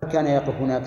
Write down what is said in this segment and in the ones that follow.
كان يقف هناك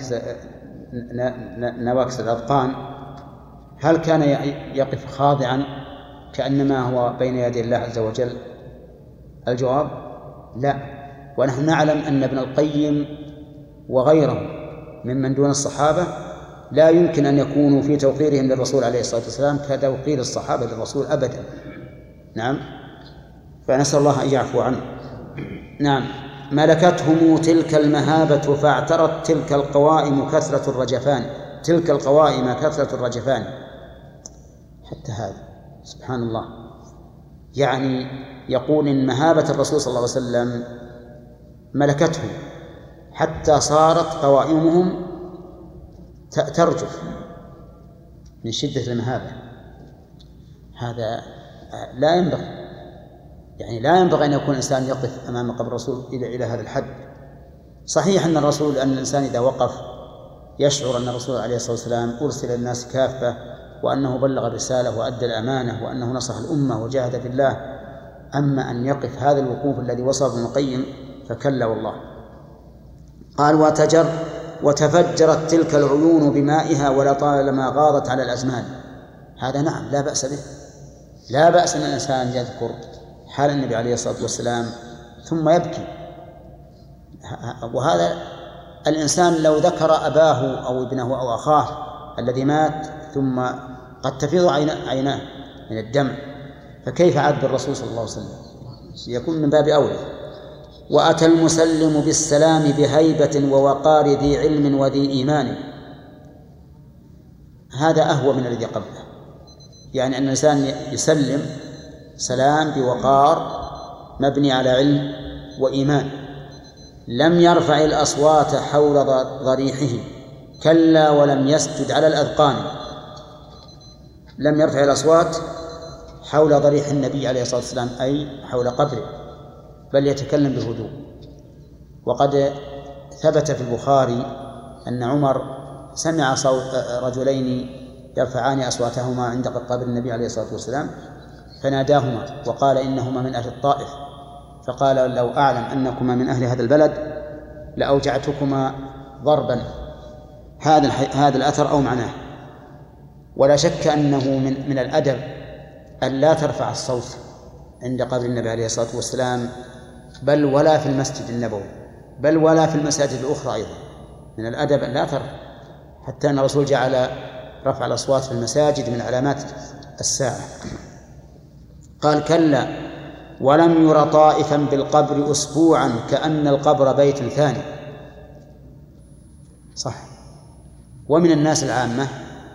نواكس الأذقان؟ هل كان يقف خاضعا كأنما هو بين يدي الله عز وجل؟ الجواب لا. ونحن نعلم أن ابن القيم وغيره ممن دون الصحابة لا يمكن أن يكونوا في توقيرهم للرسول عليه الصلاة والسلام كتوقير الصحابة للرسول أبدا. نعم، فنسأل الله أن يعفو عنه. نعم. ملكتهم تلك المهابة فاعترت تلك القوائم كثرة الرجفان. تلك القوائم كثرة الرجفان، حتى هذا سبحان الله، يعني يقول إن مهابة الرسول صلى الله عليه وسلم ملكتهم حتى صارت قوائمهم ترجف من شدة المهابة. هذا لا ينبغي، يعني لا ينبغي أن يكون الإنسان يقف أمام قبر الرسول إلى هذا الحد. صحيح أن الإنسان إذا وقف يشعر أن الرسول عليه الصلاة والسلام أرسل للناس كافة، وأنه بلغ الرسالة وأدى الأمانة، وأنه نصح الأمة وجاهد في الله. أما أن يقف هذا الوقوف الذي وصف ابن القيم فكلا والله. قال وتفجرت تلك العيون بمائها ولطالما غاضت على الأزمان. هذا نعم لا بأس به، لا بأس أن الإنسان يذكر حال النبي عليه الصلاة والسلام ثم يبكي. وهذا الإنسان لو ذكر أباه أو ابنه أو أخاه الذي مات ثم قد تفيض عيناه من الدمع، فكيف عاد بالرسول صلى الله عليه وسلم؟ يكون من باب أولى. وأتى المسلم بالسلام بهيبة ووقار ذي علم وذي إيمان. هذا أهوى من الذي قبله، يعني أن الإنسان يسلم سلام بوقار مبني على علم وإيمان. لم يرفع الأصوات حول ضريحه كلا ولم يسجد على الأذقان. لم يرفع الأصوات حول ضريح النبي عليه الصلاة والسلام أي حول قبره، بل يتكلم بهدوء. وقد ثبت في البخاري أن عمر سمع صوت رجلين يرفعان أصواتهما عند قبر النبي عليه الصلاة والسلام فناداهما وقال إنهما من أهل الطائف، فقال لو أعلم أنكما من أهل هذا البلد لأوجعتكما ضربا. هذا الأثر أو معناه. ولا شك أنه من الأدب أن لا ترفع الصوت عند قبر النبي عليه الصلاة والسلام، بل ولا في المسجد النبوي، بل ولا في المساجد الأخرى أيضا. من الأدب أن لا ترفع، حتى أن الرسول جعل رفع الأصوات في المساجد من علامات الساعة. قال كلا ولم ير طائفا بالقبر أسبوعا كأن القبر بيت ثاني. صح. ومن الناس العامة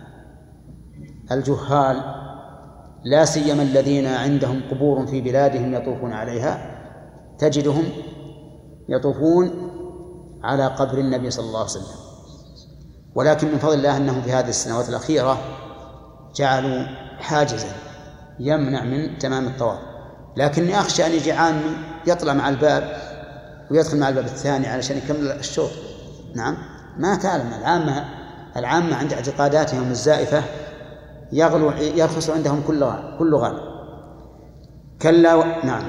الجهال، لا سيما الذين عندهم قبور في بلادهم يطوفون عليها، تجدهم يطوفون على قبر النبي صلى الله عليه وسلم. ولكن من فضل الله أنهم في هذه السنوات الأخيرة جعلوا حاجزا يمنع من تمام الطواف. لكني أخشى أن يجي عامي يطلع مع الباب ويدخل مع الباب الثاني علشان يكمل الشوط. نعم، ما تعلم العامة عند اعتقاداتهم الزائفة يرخص عندهم كل غالب. كلا. نعم.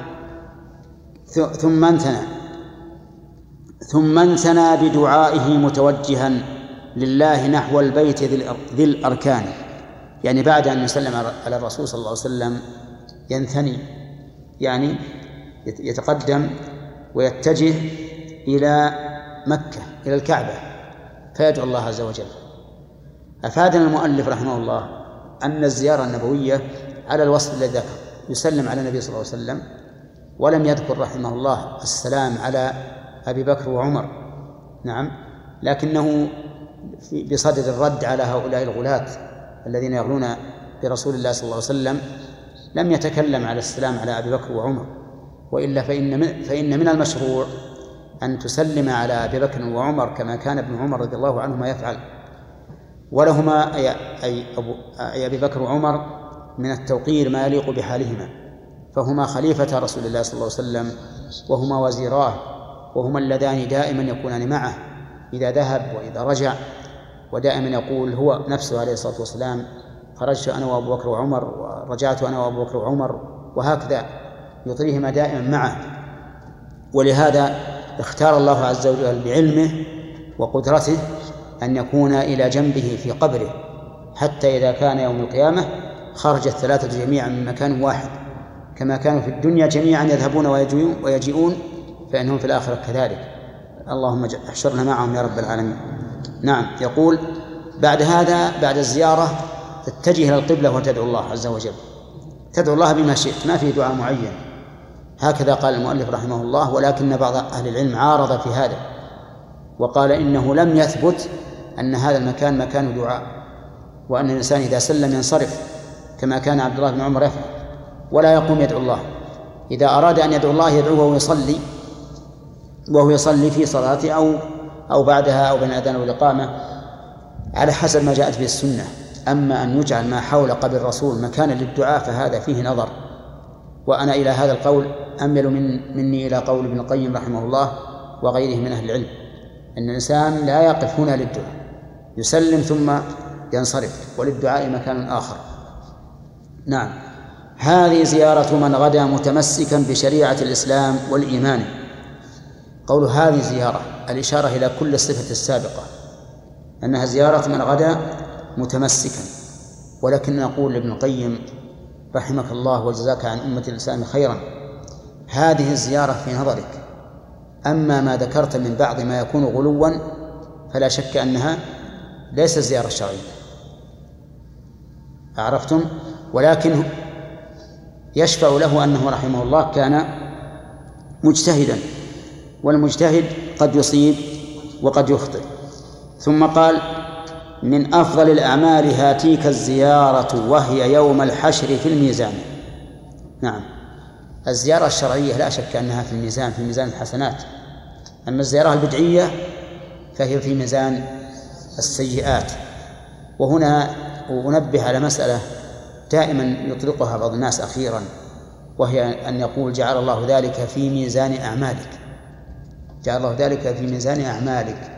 ثم انثنى بدعائه متوجها لله نحو البيت ذي الأركان. يعني بعد أن يسلم على الرسول صلى الله عليه وسلم ينثني، يعني يتقدم ويتجه إلى مكة، إلى الكعبة، فيدعو الله عز وجل. أفادنا المؤلف رحمه الله أن الزيارة النبوية على الوصف الذي ذكر، يسلم على النبي صلى الله عليه وسلم، ولم يذكر رحمه الله السلام على أبي بكر وعمر. نعم، لكنه بصدد الرد على هؤلاء الغلاة الذين يغلون برسول الله صلى الله عليه وسلم لم يتكلم على السلام على أبي بكر وعمر. وإلا فإن من المشروع أن تسلم على أبي بكر وعمر كما كان ابن عمر رضي الله عنهما يفعل. ولهما أي أبي بكر وعمر من التوقير ما يليق بحالهما، فهما خليفة رسول الله صلى الله عليه وسلم، وهما وزيراه، وهما اللذان دائما يكونان معه إذا ذهب وإذا رجع، ودائما يقول هو نفسه عليه الصلاة والسلام خرجت أنا وأبو بكر وعمر ورجعت أنا وأبو بكر وعمر، وهكذا يطريهما دائما معه. ولهذا اختار الله عز وجل بعلمه وقدرته أن يكون إلى جنبه في قبره، حتى إذا كان يوم القيامة خرج الثلاثة جميعا من مكان واحد، كما كانوا في الدنيا جميعا يذهبون ويجيئون، فإنهم في الآخرة كذلك. اللهم احشرنا معهم يا رب العالمين. نعم. يقول بعد هذا، بعد الزيارة تتجه إلى القبلة وتدعو الله عز وجل، تدعو الله بما شئت، ما في دعاء معين، هكذا قال المؤلف رحمه الله. ولكن بعض أهل العلم عارض في هذا وقال إنه لم يثبت أن هذا المكان مكان دعاء، وأن الإنسان إذا سلم ينصرف كما كان عبد الله بن عمر يفعل، ولا يقوم يدعو الله. إذا أراد أن يدعو الله يدعوه وهو يصلي في صلاته أو بعدها أو بين الأذان والإقامة، على حسب ما جاءت به السنة. أما أن يجعل ما حول قبر الرسول مكانا للدعاء فهذا فيه نظر. وأنا إلى هذا القول أمل مني إلى قول ابن القيم رحمه الله وغيره من أهل العلم، أن الإنسان لا يقف هنا للدعاء، يسلم ثم ينصرف، وللدعاء مكان آخر. نعم. هذه زيارة من غدا متمسكا بشريعة الإسلام والإيمان. قول هذه زيارة الإشارة إلى كل الصفة السابقة، أنها زيارة من غدا متمسكا. ولكن نقول لابن القيم رحمك الله وجزاك عن أمة الإسلام خيرا، هذه الزيارة في نظرك، أما ما ذكرت من بعض ما يكون غلوا فلا شك أنها ليست زيارة شرعية، عرفتم؟ ولكن يشفع له أنه رحمه الله كان مجتهدا، والمجتهد قد يصيب وقد يخطئ. ثم قال من أفضل الأعمال هاتيك الزيارة وهي يوم الحشر في الميزان. نعم، الزيارة الشرعية لا شك أنها في الميزان، في ميزان الحسنات. أما الزيارة البدعية فهي في ميزان السيئات. وهنا أنبه على مسألة دائما يطلقها بعض الناس أخيرا، وهي أن يقول جعل الله ذلك في ميزان أعمالك، جعل الله ذلك في ميزان أعمالك،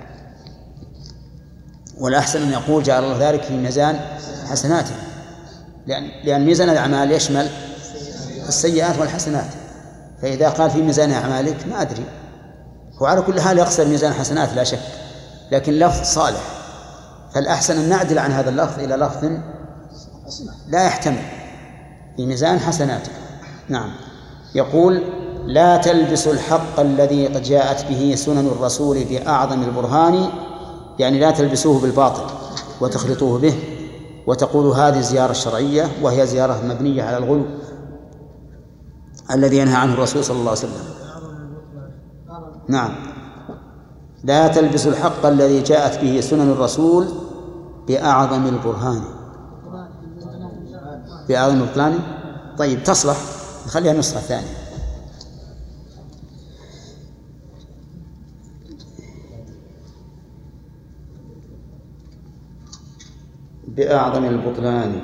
والأحسن أن يقول جعل الله ذلك في ميزان حسناته، لأن ميزان الأعمال يشمل السيئات والحسنات. فإذا قال في ميزان أعمالك ما أدري، هو على كل حال يقصد ميزان حسنات لا شك، لكن لفظ صالح، فالأحسن أن نعدل عن هذا اللفظ إلى لفظ لا يحتمل، في ميزان حسناته. نعم. يقول لا تلبسوا الحق الذي قد جاءت به سنن الرسول بأعظم البرهان، يعني لا تلبسوه بالباطل وتخلطوه به وتقولوا هذه الزيارة الشرعية وهي زيارة مبنية على الغلو الذي ينهى عنه الرسول صلى الله عليه وسلم. نعم، لا تلبسوا الحق الذي جاءت به سنن الرسول بأعظم البرهان، بأعظم البرهان. طيب تصلح، نخليها نسخة ثانية. بأعظم البطلان.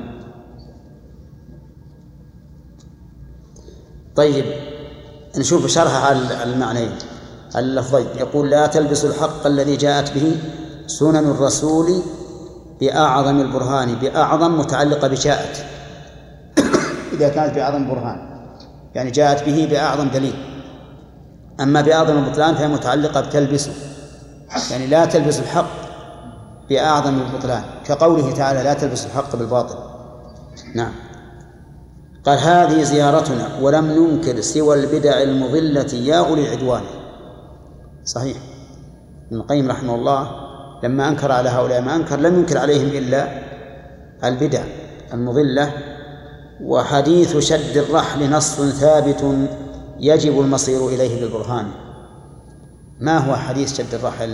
طيب نشوف شرح على المعنيين اللفظين. يقول لا تلبسوا الحق الذي جاءت به سنن الرسول بأعظم البرهان. بأعظم متعلقة بجاءت إذا كانت بأعظم برهان يعني جاءت به بأعظم دليل. أما بأعظم البطلان فهي متعلقة بتلبسه، يعني لا تلبسوا الحق بأعظم البطلان، كقوله تعالى لا تلبسوا الحق بالباطل. نعم. قال هذه زيارتنا ولم ننكر سوى البدع المضلة يا أولي العدوان. صحيح، ابن القيم رحمه الله لما أنكر على هؤلاء ما أنكر، لم ينكر عليهم إلا البدع المضلة. وحديث شد الرحل نص ثابت يجب المصير إليه بالبرهان. ما هو حديث شد الرحل؟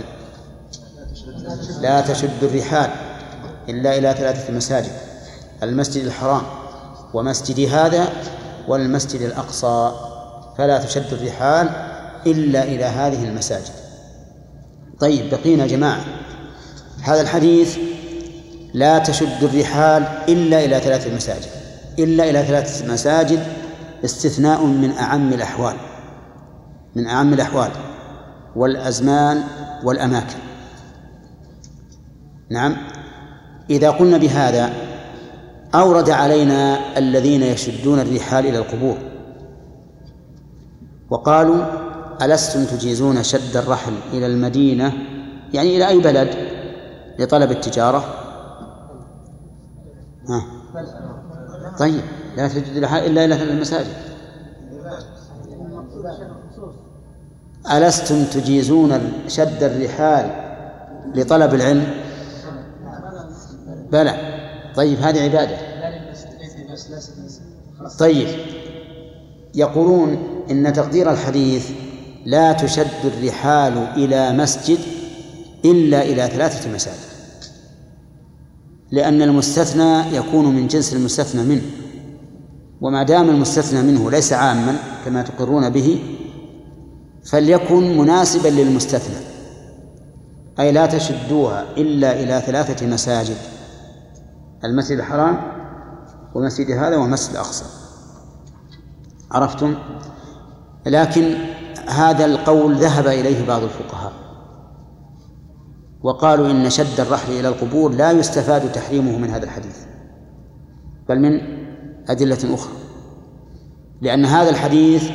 لا تشد الرحال إلا إلى 3 مساجد: المسجد الحرام ومسجد هذا والمسجد الأقصى، فلا تشد الرحال إلا إلى هذه المساجد. طيب بقينا جماعة، هذا الحديث لا تشد الرحال إلا إلى 3 مساجد، إلا إلى 3 مساجد استثناء من أعم الأحوال، من أعم الأحوال والأزمان والأماكن. نعم. إذا قلنا بهذا أورد علينا الذين يشدون الرحال إلى القبور وقالوا ألستم تجيزون شد الرحل إلى المدينة يعني إلى أي بلد لطلب التجارة. طيب لا تجد لها إلا إلى المساجد. ألستم تجيزون شد الرحال لطلب العلم؟ بلى. طيب هذه عبادة. طيب يقولون إن تقدير الحديث لا تشد الرحال إلى مسجد إلا إلى 3 مساجد، لأن المستثنى يكون من جنس المستثنى منه، وما دام المستثنى منه ليس عاما كما تقرون به فليكن مناسبا للمستثنى، أي لا تشدوها إلا إلى 3 مساجد: المسجد الحرام ومسجد هذا ومسجد الأقصى. عرفتم؟ لكن هذا القول ذهب إليه بعض الفقهاء وقالوا إن شد الرحل إلى القبور لا يستفاد تحريمه من هذا الحديث، بل من أدلة أخرى، لأن هذا الحديث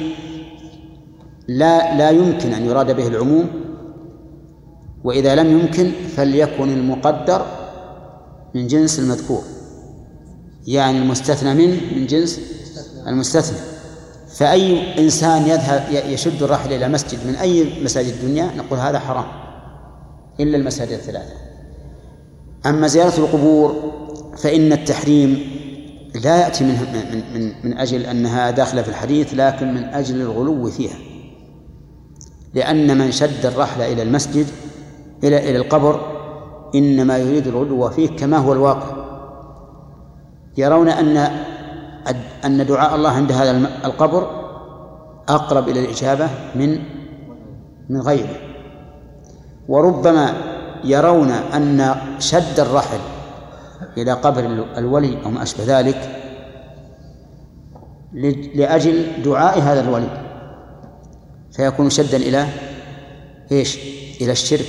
لا يمكن أن يراد به العموم، وإذا لم يمكن فليكن المقدر من جنس المذكور، يعني المستثنى من جنس المستثنى. فأي إنسان يشد الرحل إلى مسجد من أي مساجد الدنيا نقول هذا حرام إلا المساجد 3. أما زيارة القبور فإن التحريم لا يأتي من أجل أنها داخلة في الحديث، لكن من أجل الغلو فيها، لأن من شد الرحل إلى المسجد إلى القبر إنما يريد الغلو فيه كما هو الواقع. يرون أن دعاء الله عند هذا القبر أقرب إلى الإجابة من غيره، وربما يرون أن شد الرحل إلى قبر الولي أو ما أشبه ذلك لأجل دعاء هذا الولي فيكون شدا إلى إيش؟ إلى الشرك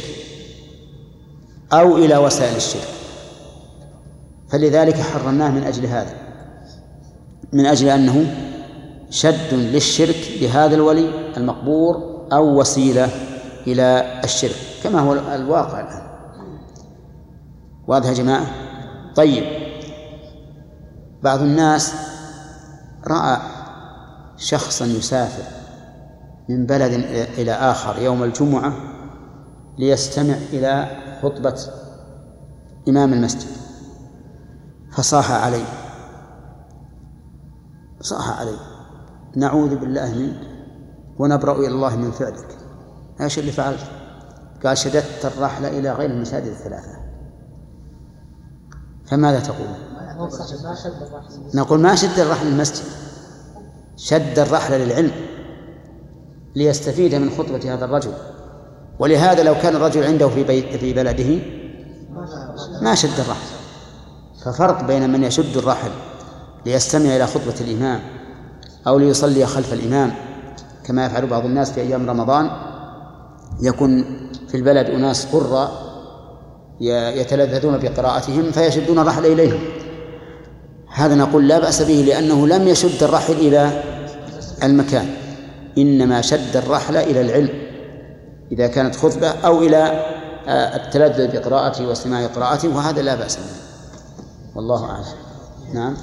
أو إلى وسائل الشرك، فلذلك حرمناه من أجل هذا، من أجل أنه شد للشرك بهذا الولي المقبور أو وسيلة إلى الشرك كما هو الواقع الآن. واضح يا جماعة؟ طيب بعض الناس رأى شخصا يسافر من بلد إلى آخر يوم الجمعة ليستمع إلى خطبة إمام المسجد فصاح عليه نعوذ بالله منك ونبرأ إلى الله من فعلك. ايش اللي فعلت؟ قال شددت الرحل إلى غير المساجد 3. فماذا تقول؟ نقول ما شد الرحل للمسجد، شد الرحل للعلم ليستفيد من خطبة هذا الرجل. ولهذا لو كان الرجل عنده في بلده ما شد الرحل. ففرق بين من يشد الرحل ليستمع إلى خطبة الإمام أو ليصلي خلف الإمام كما يفعل بعض الناس في أيام رمضان، يكون في البلد أناس قراء يتلذذون بقراءتهم فيشدون الرحل إليهم. هذا نقول لا بأس به، لأنه لم يشد الرحل إلى المكان، إنما شد الرحل إلى العلم إذا كانت خطبة أو إلى التلذذ بقراءته واستماع قراءته، وهذا لا بأس به. والله أعلم. نعم.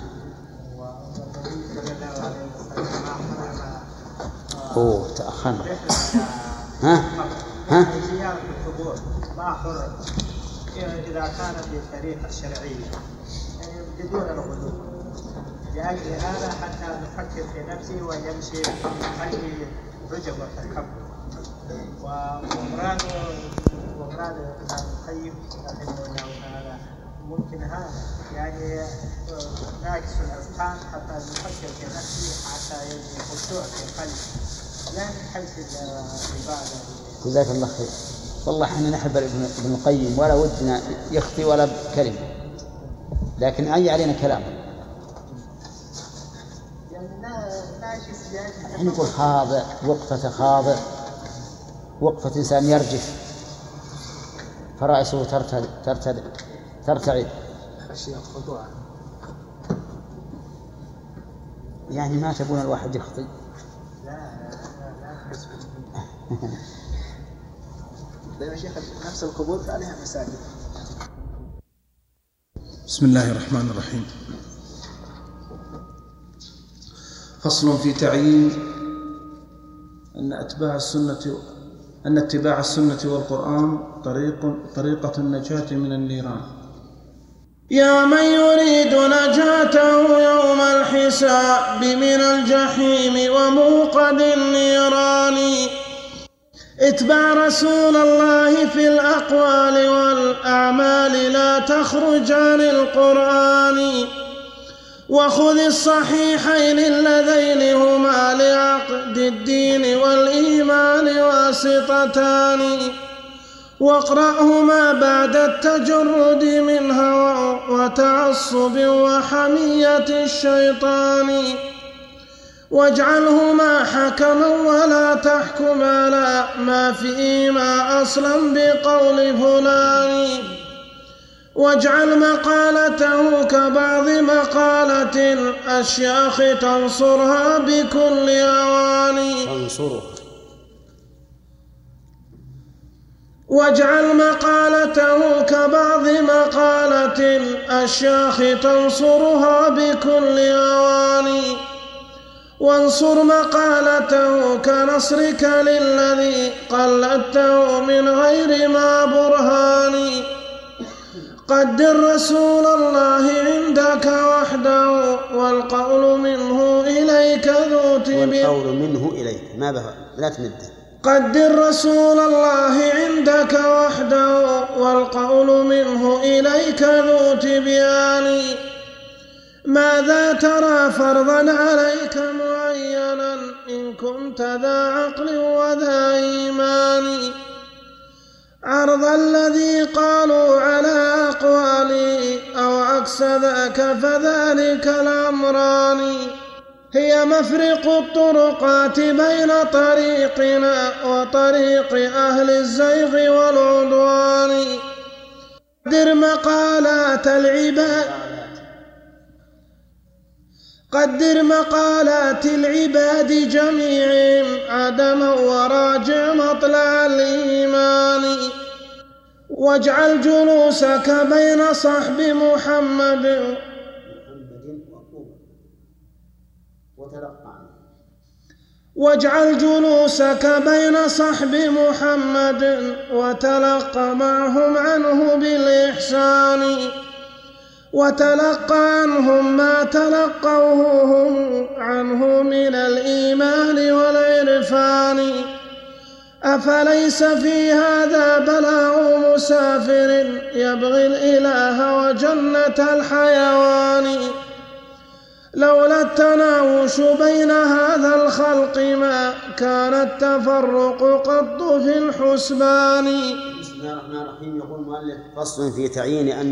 تأخرنا. ها زيارة القبور ما حرم إذا كان بالطريقة الشرعية، يعني بدون الغلو. لأجل هذا حتى نفكر في نفسي ويمشي قلبي رجب وتكبر. ومراد ابن القيم رحمه الله تعالى ممكن هذا يعني ناقص الأذهان حتى نفكر في نفسي حتى يجي خشوع في قلبي لا من حيث العبادة. جزاك الله خير. والله احنا نحب ابن القيم ولا ودنا يخطي ولا بكلمة، لكن أي علينا كلام يعني نقول خاضع وقفة خاضع، وقفة إنسان يرجف فرأسه ترتعد يعني ما تبون الواحد يخطي. يا شيخ نفس القبور عليها مساجد. بسم الله الرحمن الرحيم. فصل في تعيين أن اتباع السنة والقرآن طريقة النجاة من النيران. يا من يريد نجاته يوم الحساب من الجحيم وموقد النيران، اتبع رسول الله في الأقوال والأعمال لا تخرج عن القرآن، وخذ الصحيحين اللذين هما لعقد الدين والإيمان واسطتان، واقرأهما بعد التجرد من هوى وتعصب وحمية الشيطان، واجعلهما حكما ولا تحكم على ما فيهما أصلا بقول فلان، واجعل مقالته كبعض مقالة الأشياخ تنصرها بكل أوان، واجعل مقالته كبعض مقالة الأشياخ تنصرها بكل أوان، وانصر مقالته كنصرك للذي قلدته من غير ما برهان، قدر رسول الله عندك وحده والقول منه إليك ذو تبيان، والقول منه إليك ما بها لا تمده، قدر رسول الله عندك وحده والقول منه إليك ذو تبيان، ماذا ترى فرضا عليك معينا إن كنت ذا عقل وذا إيمان، عرض الذي قالوا على أقوالي أو عكس ذاك فذلك الأمران، هي مفرق الطرقات بين طريقنا وطريق أهل الزيغ والعدوان، قدر مقالات العباد جميعهم عدما وراجع مطلع الإيمان، واجعل جلوسك بين صحب محمد واجعل جلوسك بين صحب محمد وتلقى معهم عنه بالإحسان، وتلقى عنهم ما تلقوه هم عنه من الإيمان والعرفان، أفليس في هذا بلاء مسافر يبغي الإله وجنة الحيوان، لولا التناوش بين هذا الخلق ما كان التفرق قط في الحسبان. بسم الله الرحمن الرحيم. يقول المؤلف فصل في تعيين أن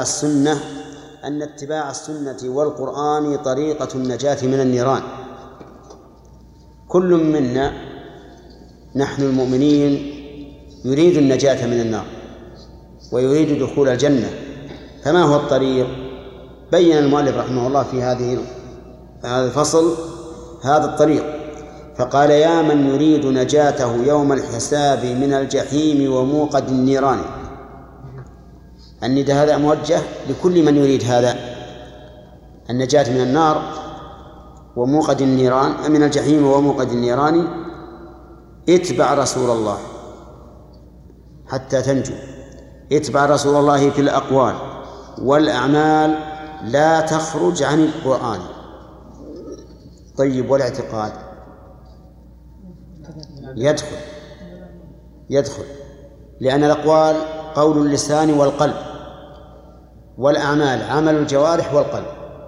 اتباع السنة والقرآن طريقة النجاة من النيران. كل منا نحن المؤمنين يريد النجاة من النار ويريد دخول الجنة، فما هو الطريق؟ بين المؤلف رحمه الله في هذا الفصل هذا الطريق، فقال يا من يريد نجاته يوم الحساب من الجحيم وموقد النيران. النداء هذا موجه لكل من يريد هذا النجاة من النار وموقد النيران، من الجحيم وموقد النيران. اتبع رسول الله حتى تنجو، اتبع رسول الله في الأقوال والأعمال لا تخرج عن القرآن. طيب، والاعتقاد يدخل لأن الأقوال قول اللسان والقلب، والأعمال عمل الجوارح والقلب.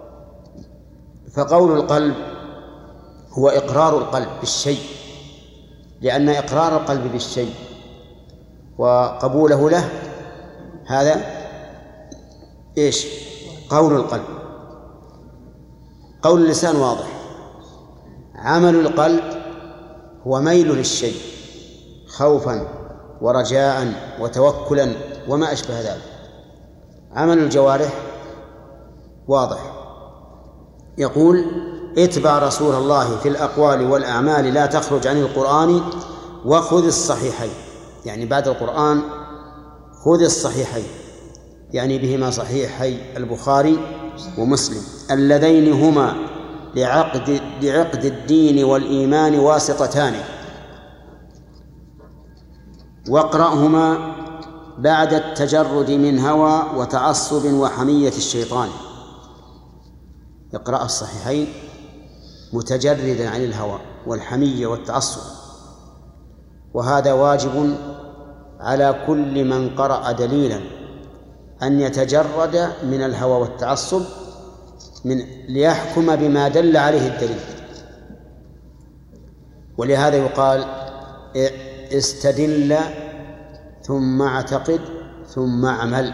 فقول القلب هو إقرار القلب بالشيء، لأن إقرار القلب بالشيء وقبوله له هذا إيش؟ قول القلب. قول اللسان واضح، عمل القلب هو ميل للشيء خوفا ورجاء وتوكلا وما أشبه ذلك. عمل الجوارح واضح. يقول اتبع رسول الله في الأقوال والأعمال لا تخرج عن القرآن وخذ الصحيحين. يعني بعد القرآن خذ الصحيحين، يعني بهما صحيحي البخاري ومسلم اللذين هما لعقد الدين والإيمان واسطتان، واقرأهما بعد التجرد من هوى وتعصب وحمية الشيطان. اقرأ الصحيحين متجردا عن الهوى والحمية والتعصب، وهذا واجب على كل من قرأ دليلا أن يتجرد من الهوى والتعصب ليحكم بما دل عليه الدليل. ولهذا يقال استدل ثم اعتقد ثم اعمل،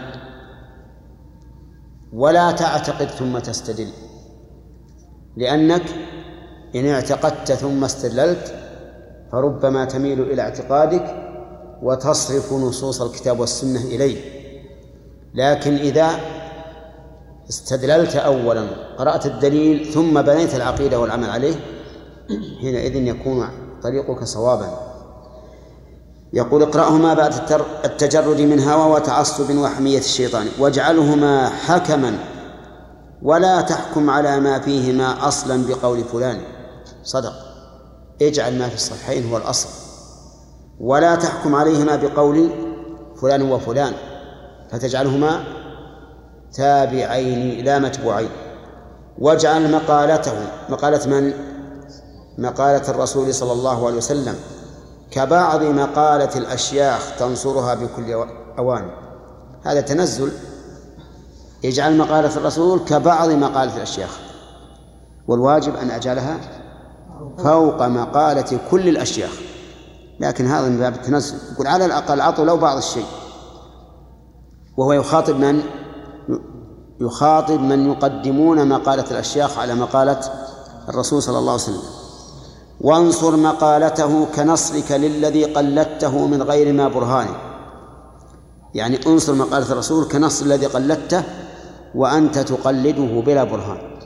ولا تعتقد ثم تستدل، لأنك إن اعتقدت ثم استدللت فربما تميل إلى اعتقادك وتصرف نصوص الكتاب والسنة إليه. لكن إذا استدللت أولا، قرأت الدليل ثم بنيت العقيدة والعمل عليه، حينئذ يكون طريقك صوابا. يقول اقرأهما بعد التجرد من هوى وتعصب وحمية الشيطان، واجعلهما حكما ولا تحكم على ما فيهما أصلا بقول فلان. صدق، اجعل ما في الصحيحين هو الأصل، ولا تحكم عليهما بقول فلان وفلان، فتجعلهما تابعين لا متبوعين. واجعل مقالته، مقالة من؟ مقالة الرسول صلى الله عليه وسلم، كبعض مقالة الأشياخ تنصرها بكل أوان. هذا تنزل. اجعل مقالة الرسول كبعض مقالة الأشياخ، والواجب أن أجعلها فوق مقالة كل الأشياخ، لكن هذا من باب التنزل. يقول على الأقل أعطوا لو بعض الشيء. وهو يخاطب من؟ يخاطب من يقدمون مقالة الأشياخ على مقالة الرسول صلى الله عليه وسلم. وانصر مقالته كنصرك للذي قلدته من غير ما برهانه، يعني انصر مقالة الرسول كنصر الذي قلدته وأنت تقلده بلا برهان.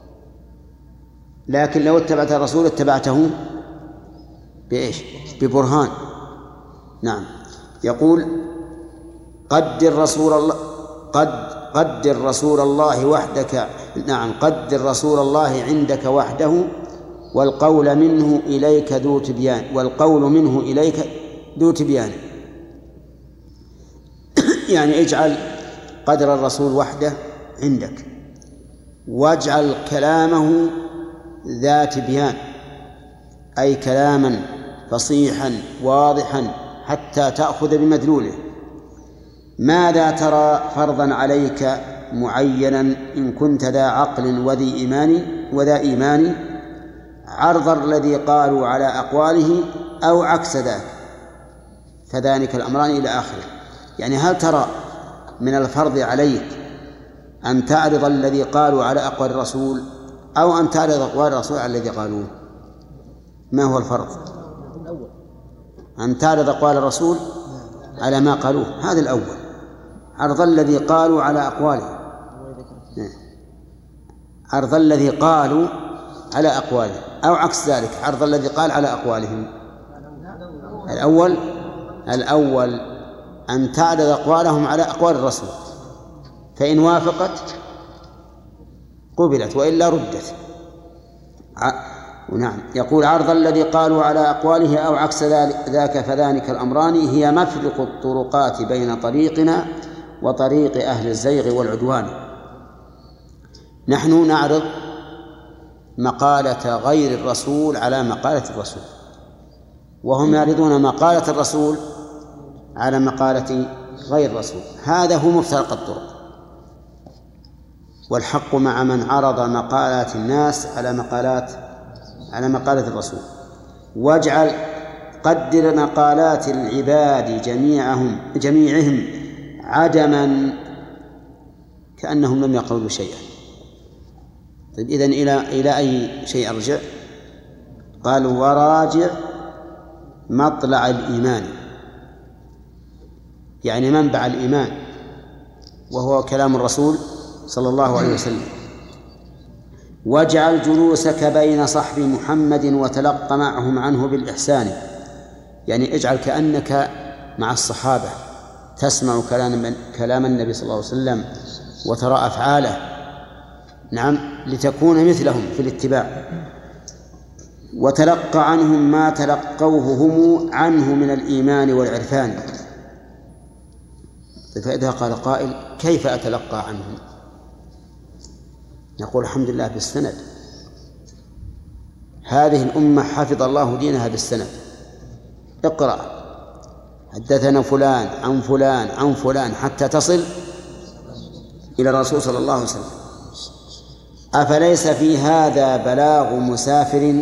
لكن لو اتبعت الرسول اتبعته بإيش؟ ببرهان. نعم. يقول قدر رسول الله وحدك، نعم، قدر رسول الله عندك وحده، والقول منه إليك ذو تبيان، والقول منه إليك ذو تبيان. يعني اجعل قدر الرسول وحده عندك، واجعل كلامه ذا تبيان، أي كلاما فصيحا واضحا حتى تأخذ بمدلوله. ماذا ترى فرضا عليك معينا إن كنت ذا عقل وذا إيمان، عرض الذي قالوا على أقواله أو عكس ذاك، فذلك الأمران إلى آخره. يعني هل ترى من الفرض عليك أن تعرض الذي قالوا على أقوال الرسول أو أن تعرض أقوال الرسول على الذي قالوه؟ ما هو الفرض؟ أن تعرض أقوال الرسول على ما قالوه، هذا الأول، عرض الذي قالوا على أقواله، عرض الذي قالوا على أقواله أو عكس ذلك، عرض الذي قال على أقوالهم. الأول أن تعرض أقوالهم على أقوال الرسول، فإن وافقت قبلت وإلا ردت. نعم. يقول عرض الذي قالوا على أقواله أو عكس ذاك، فذلك الأمران هي مفرق الطرقات بين طريقنا وطريق أهل الزيغ والعدوان. نحن نعرض مقالة غير الرسول على مقالة الرسول، وهم يعرضون مقالة الرسول على مقالة غير الرسول. هذا هو مفترق الطرق. والحق مع من عرض مقالات الناس على مقالة الرسول. واجعل قدر مقالات العباد جميعهم عدما كأنهم لم يقولوا شيئا. طيب إذن إلى أي شيء أرجع؟ قالوا وراجع مطلع الإيمان، يعني منبع الإيمان، وهو كلام الرسول صلى الله عليه وسلم. واجعل جلوسك بين صحب محمد وتلق معهم عنه بالإحسان، يعني اجعل كأنك مع الصحابة تسمع كلام النبي صلى الله عليه وسلم وترى أفعاله، نعم، لتكون مثلهم في الاتباع. وتلقى عنهم ما تلقوه هم عنه من الإيمان والعرفان. فإذا قال قائل كيف أتلقى عنهم؟ نقول الحمد لله بالسند. هذه الأمة حفظ الله دينها بالسند. اقرأ حدثنا فلان عن فلان عن فلان حتى تصل إلى الرسول صلى الله عليه وسلم. أفليس في هذا بلاغ مسافر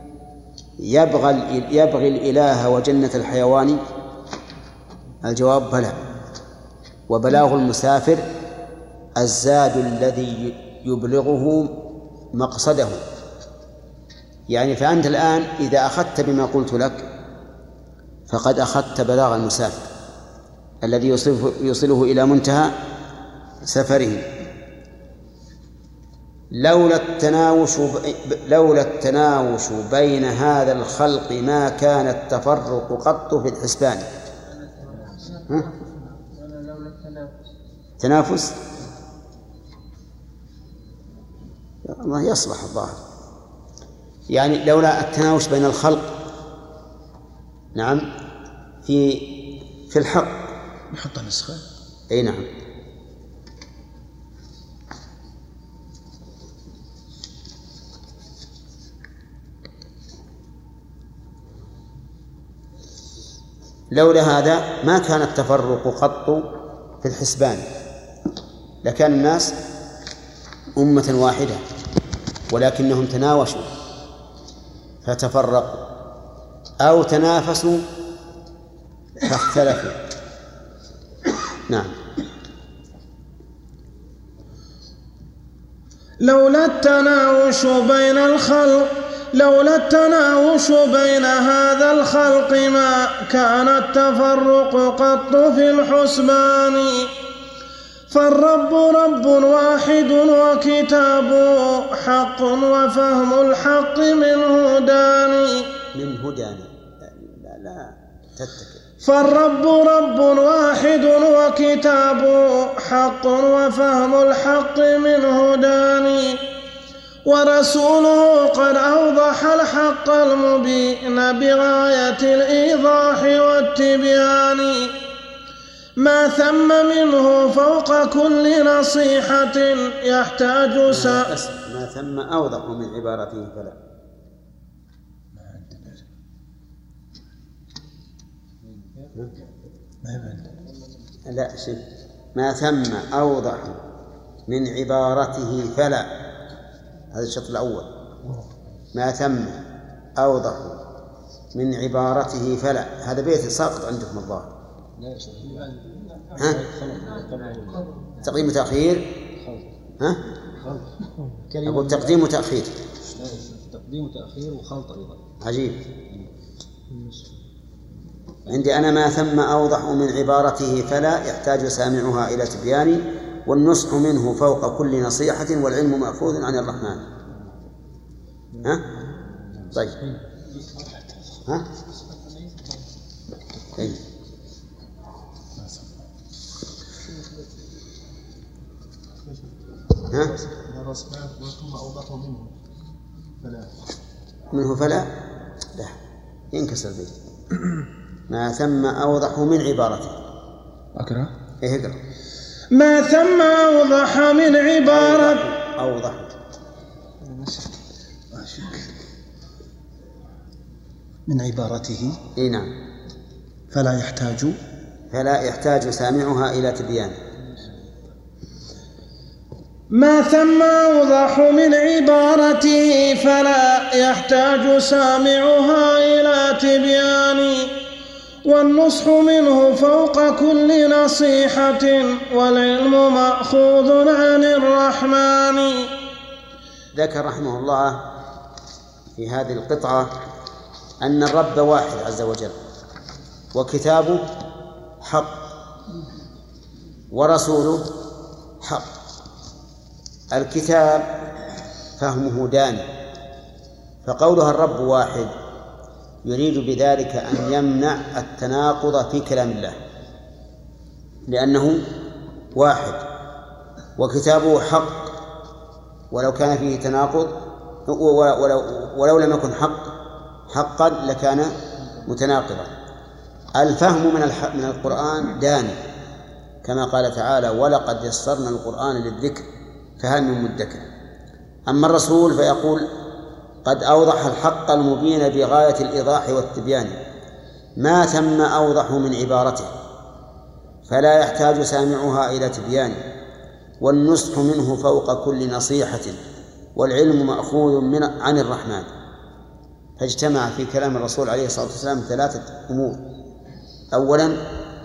يبغي الإله وجنة الحيوان؟ الجواب بلى. وبلاغ المسافر الزاد الذي يبلغه مقصده. يعني فأنت الآن إذا أخذت بما قلت لك فقد أخذت بلاغ المسافر الذي يوصله إلى منتهى سفره. لولا التناوش بين هذا الخلق ما كان التفرق قط في الحسبان. تنافس الله يصلح الظاهر، يعني لولا التناوش بين الخلق، نعم، في الحق. نحط نسخة. أي نعم. لولا هذا ما كان التفرق قط في الحسبان، لكان الناس أمة واحدة، ولكنهم تناوشوا فتفرقوا أو تنافسوا فاختلفوا. نعم. لولا التناوش بين هذا الخلق ما كان التفرق قط في الحسبان. فالرب رب واحد وكتابه حق وفهم الحق منه داني. لا تتكل. فالرب رب واحد وكتابه حق وفهم الحق منه داني. ورسوله قد أوضح الحق المبين بغاية الإيضاح والتبيان. ما ثم منه فوق كل نصيحة يحتاج ما ثم أوضح من عبارته فلا. لا شيء. ما ثم أوضح من عبارته فلا، هذا الشطر الأول. ما ثم أوضح من عبارته فلا، هذا بيت ساقط عندكم الظاهر. ها؟ تقديم وتأخير. ها؟ أقول تقديم وتأخير. تقديم وتأخير وخلط أيضا. عجيب. عندي أنا ما ثم أوضح من عبارته فلا يحتاج سامعها إلى تبيان، والنصح منه فوق كل نصيحة والعلم مأخوذ عن الرحمن. ها؟ طيب. ها؟ طيب. ها؟ منه فلا لا ينكسر البيت. ما ثم أوضح من عبارته. أقرأ؟ إيه اقرأ. ما ثم أوضح من عبارته. أوضح من عبارته. إيه نعم. فلا يحتاج سامعها إلى تبيان. ما ثم أوضح من عبارته فلا يحتاج سامعها إلى تبيان. والنصح منه فوق كل نصيحة والعلم مأخوذ عن الرحمن. ذكر رحمه الله في هذه القطعة أن الرب واحد عز وجل، وكتابه حق، ورسوله حق. الكتاب فهمه داني، فقولها الرب واحد يريد بذلك أن يمنع التناقض في كلام الله، لأنه واحد وكتابه حق، ولو كان فيه تناقض ولو لم يكن حقا لكان متناقضا. الفهم من القرآن داني، كما قال تعالى: ولقد يسرنا القرآن للذكر فهل من مدكر. أما الرسول فيقول: قد أوضح الحق المبين بغاية الإيضاح والتبيان، ما ثم أوضح من عبارته فلا يحتاج سامعها إلى تبيان، والنصح منه فوق كل نصيحة، والعلم مأخوذ عن الرحمن. فاجتمع في كلام الرسول عليه الصلاة والسلام 3 أمور: أولا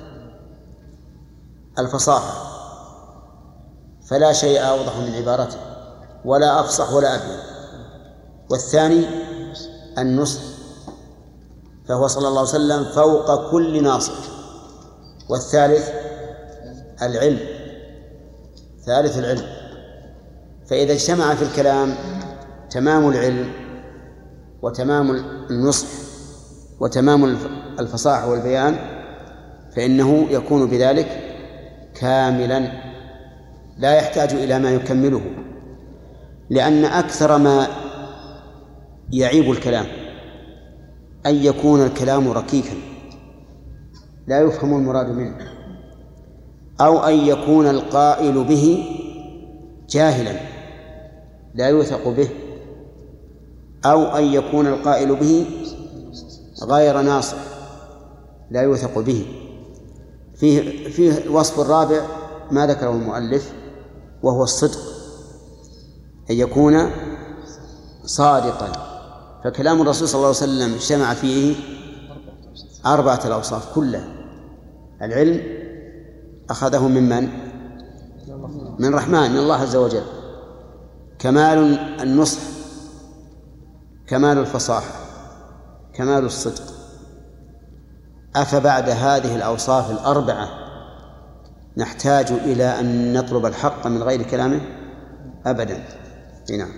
الفصاحة، فلا شيء أوضح من عبارته ولا أفصح ولا أبين. والثاني النصح، فهو صلى الله عليه وسلم فوق كل ناصح. والثالث العلم، ثالث العلم. فإذا اجتمع في الكلام تمام العلم وتمام النصح وتمام الفصاحة والبيان فإنه يكون بذلك كاملا لا يحتاج إلى ما يكمله، لأن أكثر ما يعيب الكلام أن يكون الكلام ركيكا لا يفهم المراد منه، أو أن يكون القائل به جاهلا لا يوثق به، أو أن يكون القائل به غير ناصح لا يوثق به. فيه الوصف الرابع ما ذكره المؤلف، وهو الصدق، أن يكون صادقا. فكلام الرسول صلى الله عليه وسلم اجتمع فيه 4 الأوصاف كلها. العلم أخذه من من؟ من الرحمن، من الله عز وجل. كمال النصح، كمال الفصاحة، كمال الصدق. أفبعد هذه الأوصاف 4 نحتاج إلى أن نطلب الحق من غير كلامه؟ أبدا. نعم.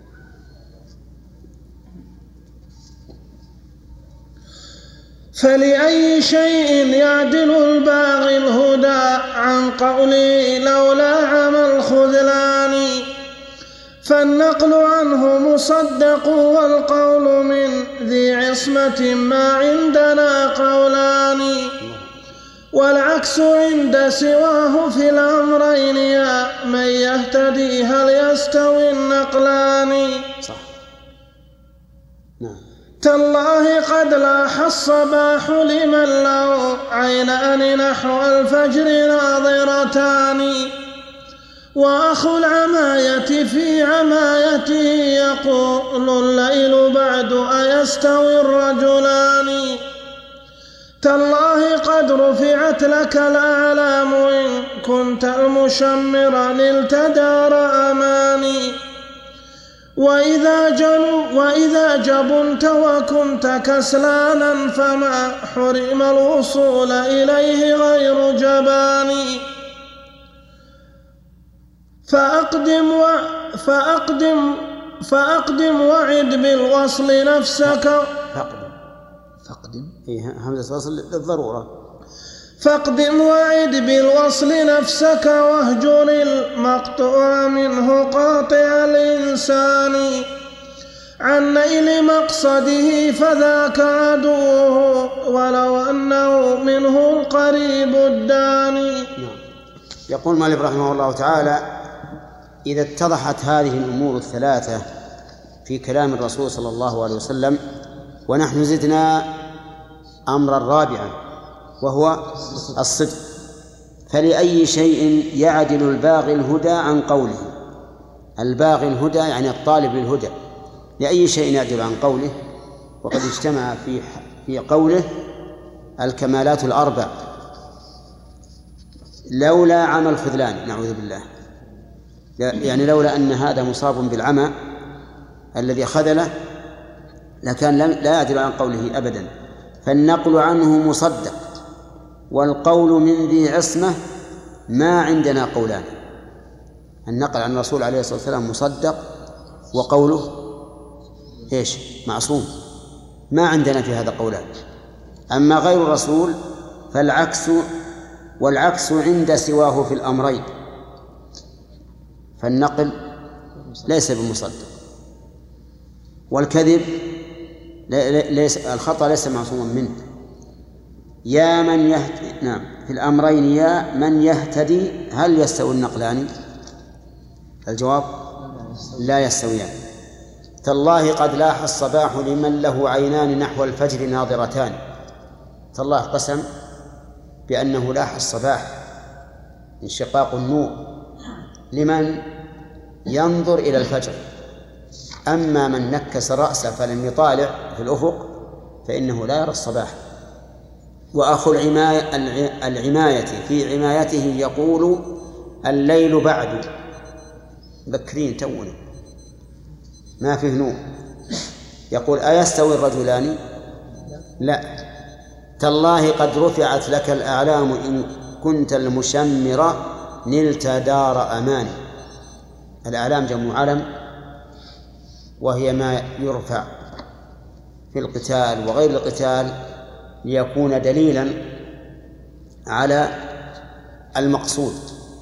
فلأي شيء يعدل الباغي الهدى عن قولي لولا عمى الخذلان؟ فالنقل عنه مصدق والقول من ذي عصمة ما عندنا قولان، والعكس عند سواه في الأمرين يا من يهتدي هل يستوي النقلان؟ صح. نعم. تالله قد لاح الصباح لمن له عينان نحو الفجر ناظرتان، وأخو العماية في عمايته يقول الليل بعد أيستوي الرجلان؟ تالله قد رفعت لك الأعلام إن كنت المشمر للتدار أماني، وإذا جبنت وكنت كسلانا فما حرم الوصول إليه غير جباني. فأقدم وعد بالوصل نفسك. فاقدم همزة وصل للضرورة. فاقدم وعد بالوصل نفسك واهجر المقطوع منه قاطع الإنسان، عن نيل مقصده فذاك عدوه ولو أنه منه القريب الداني. يقول مالك رحمه الله تعالى: إذا اتضحت هذه الأمور 3 في كلام الرسول صلى الله عليه وسلم، ونحن زدنا أمرا رابعا وهو الصدق، فلأي شيء يعدل الباغي الهدى عن قوله. الباغي الهدى يعني الطالب للهدى، لأي شيء يعدل عن قوله، وقد اجتمع في قوله الكمالات 4 لولا عمى الخذلان، نعوذ بالله، يعني لولا أن هذا مصاب بالعمى الذي خذله لكان لا يعدل عن قوله أبدا. فالنقل عنه مصدق، والقول من ذي عصمة ما عندنا قولان. النقل عن الرسول عليه الصلاة والسلام مصدق، وقوله إيش؟ معصوم. ما عندنا في هذا قولان. أما غير الرسول والعكس عند سواه في الأمرين، فالنقل ليس بمصدق، والكذب الخطأ ليس معصوما منه. يا من يهتدي، نعم، في الأمرين يا من يهتدي هل يستوي النقلان؟ الجواب لا يستويان. تالله قد لاح الصباح لمن له عينان نحو الفجر ناظرتان. تالله قسم بأنه لاح الصباح، انشقاق النور، لمن ينظر إلى الفجر. أما من نكس رأسه فلم يطالع في الأفق فإنه لا يرى الصباح. وأخو العماية في عمايته يقول الليل بعد، بكرين تونا ما فيه نور، يقول أيستوي الرجلان؟ لا. تالله قد رفعت لك الأعلام إن كنت المشمر نلت دار أمان. الأعلام جمع علم، وهي ما يرفع في القتال وغير القتال ليكون دليلا على المقصود.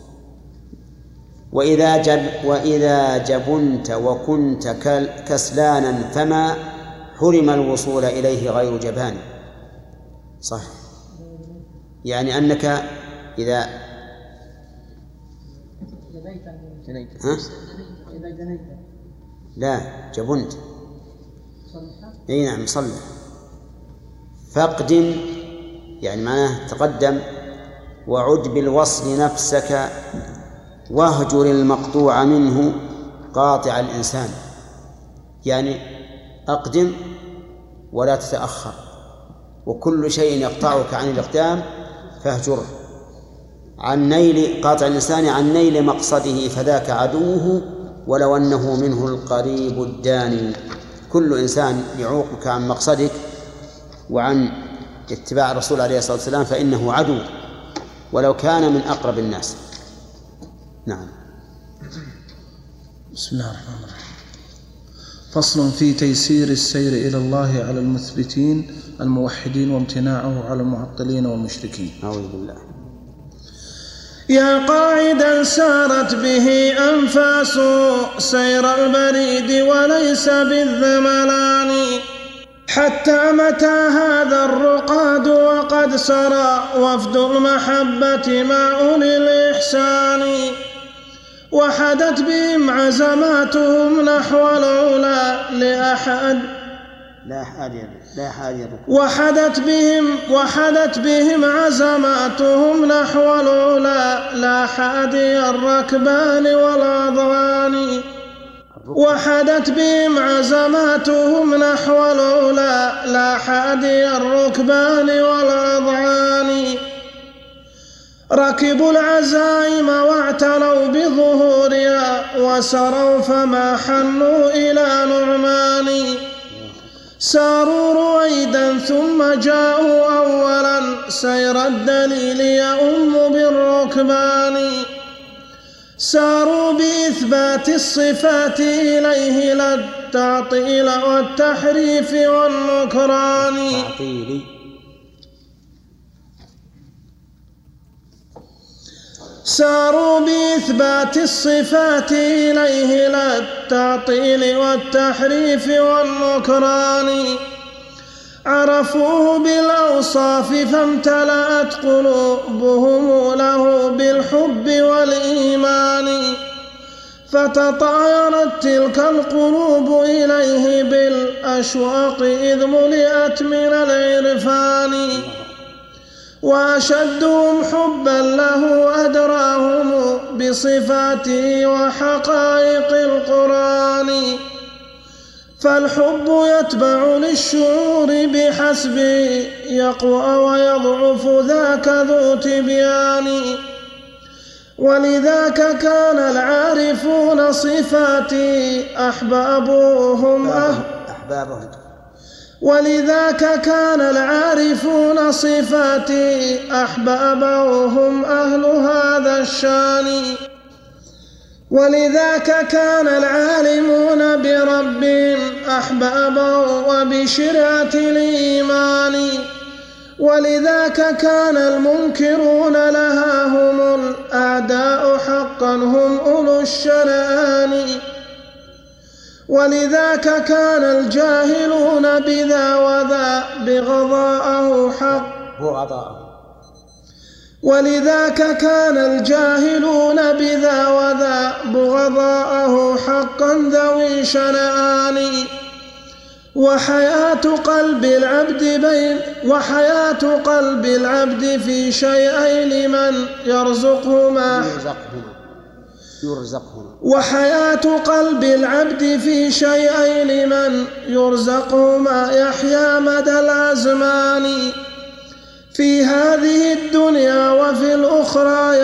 وإذا جبنت وكنت كسلانا فما حرم الوصول إليه غير جبان. صح، يعني أنك إذا لا جبنت أي نعم صلح، فاقدم يعني معناه تقدم، وعد بالوصل نفسك واهجر المقطوع منه قاطع الإنسان. يعني أقدم ولا تتأخر، وكل شيء يقطعك عن الإقدام فاهجره. عن نيل قاطع الإنسان عن نيل مقصده فذاك عدوه ولو أنه منه القريب الداني. كل إنسان يعوقك عن مقصدك وعن اتباع الرسول عليه الصلاة والسلام فإنه عدو ولو كان من أقرب الناس. نعم. بسم الله الرحمن الرحيم. فصل في تيسير السير إلى الله على المثبتين الموحدين وامتناعه على المعطلين والمشركين. أعوذ بالله. يا قاعدا سارت به أنفاس سير البريد وليس بالذملان، حتى متى هذا الرقاد وقد سرى وفد المحبة مع أولي الإحسان، وحدت بهم عزماتهم نحو العلا وحدت بهم عزماتهم نحو العلا لا حادي الركبان والأضغان، وحدت بهم عزماتهم نحو العلا لا حادي الركبان والأضغان، ركبوا العزائم واعتلوا بظهورها وسروا فما حنوا إلى نعمان، ساروا رويدا ثم جاءوا أولا سير الدليل يؤم بالركبان، ساروا بإثبات الصفات إليه لا التعطيل والتحريف والنكران، ساروا بإثبات الصفات إليه لا التعطيل والتحريف والنكران، عرفوه بالأوصاف فامتلأت قلوبهم له بالحب والإيمان، فتطايرت تلك القلوب إليه بالأشواق إذ ملئت من العرفان، وأشدهم حبا له أدراهم بصفاته وحقائق القرآن، فالحب يتبع للشعور بحسبه يقوى ويضعف ذاك ذو تبيان، ولذاك كان العارفون صفاتي أحبابهم ولذاك كان العارفون صفاتي أحبابهم أهل هذا الشان، ولذاك كان العالمون بربهم أحبابا وبشرعة الإيمان، ولذاك كان المنكرون لها هم الأعداء حقا هم أولو الشنآن، ولذاك كان الجاهلون بذا وذا بغضاءه حق ولذاك كان الجاهلون بذا وذا بغضاءه حقا ذوي شنآن. وحياة قلب العبد في شيئين لمن يرزقهما وحياة قلب العبد في شيئين لمن يرزقهما يحيا مدى الأزمان. في هذه الدنيا وفي الأخرى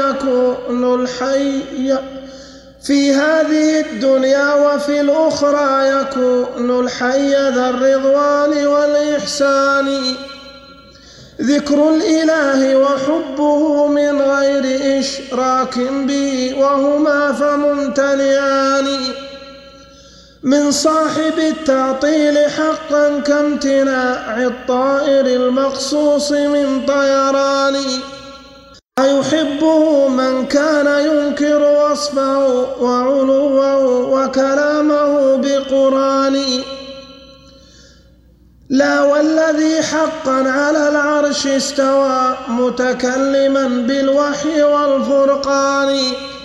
يكون الحي ذا الرضوان والإحسان. ذكر الإله وحبه من غير إشراك به وهما فممتنعان. من صاحب التعطيل حقا كامتناع الطائر المقصوص من طيران. أيحبه من كان ينكر وصفه وعلوه وكلامه بقران. لا والذي حقا على العرش استوى متكلما بالوحي والفرقان.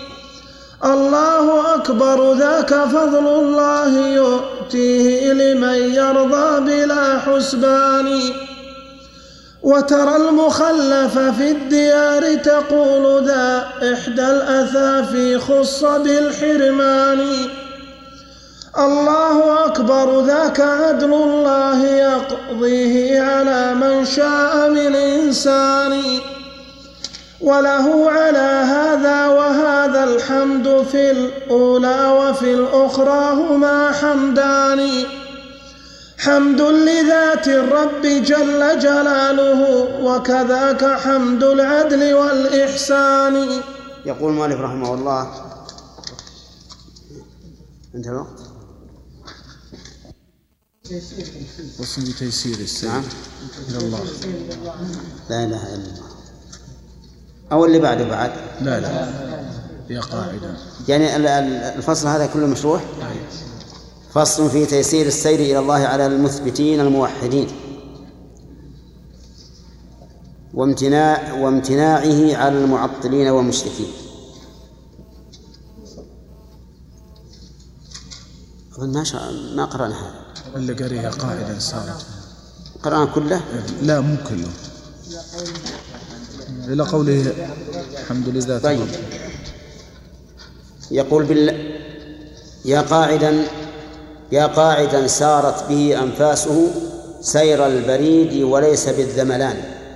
الله أكبر ذاك فضل الله يؤتيه لمن يرضى بلا حسبان. وترى المخلف في الديار تقول ذا إحدى الأثافي خص بالحرمان. الله أكبر ذاك عدل الله يقضيه على من شاء من إنسان. وله على هذا وهذا الحمد في الأولى وفي الأخرى هما حمدان. حمد لذات الرب جل جلاله وكذاك حمد العدل والإحسان. يقول المؤلف رحمه الله انتهى الوقت. وصل بتيسير السير إلى الله. لا إله إلا الله. أو اللي بعده بعد لا هي قاعدة يعني الفصل هذا كله مشروح. فصل في تيسير السير إلى الله على المثبتين الموحدين وامتناعه على المعطلين والمشركين. ما قرأنا هذا اللي قريها قاعدة صارت قرأنا كله. لا مو كله إلى قوله الحمد لله. طيب يقول يا قاعدا سارت به أنفاسه سير البريد وليس بالذملان.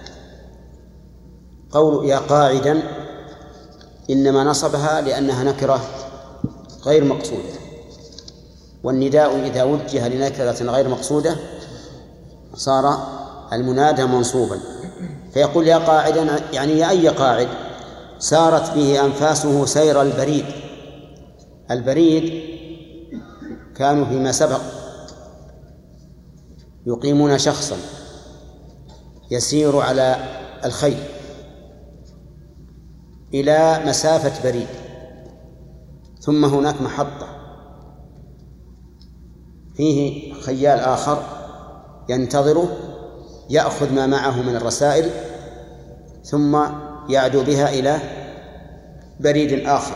قول يا قاعدا إنما نصبها لأنها نكرة غير مقصودة، والنداء إذا وجه لنكرة غير مقصودة صار المنادى منصوبا. فيقول يا قاعدا يعني يا أي قاعد سارت به أنفاسه سير البريد. البريد كانوا فيما سبق يقيمون شخصا يسير على الخيل إلى مسافة بريد، ثم هناك محطة فيه خيال آخر ينتظره يأخذ ما معه من الرسائل ثم يعدو بها إلى بريد آخر.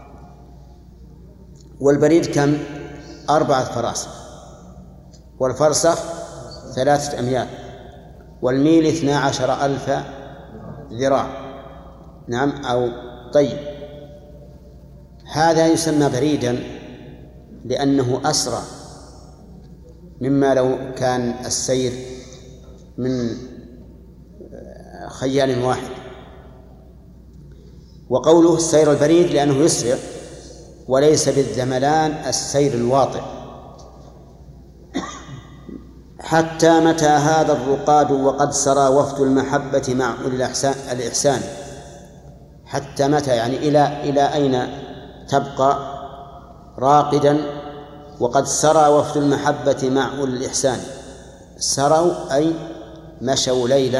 والبريد كم؟ 4 فراسخ، والفرسخ 3 أميال، والميل 12,000 ذراع. نعم أو طيب. هذا يسمى بريدا لأنه أسرع مما لو كان السير من خيال واحد. وقوله سير البريد لأنه يسرع وليس بالذملان السير الواطئ. حتى متى هذا الرقاد وقد سرى وفد المحبة مع أولي الإحسان. حتى متى يعني إلى أين تبقى راقدا وقد سرى وفد المحبة مع أولي الإحسان. سروا أي مشوا ليلا.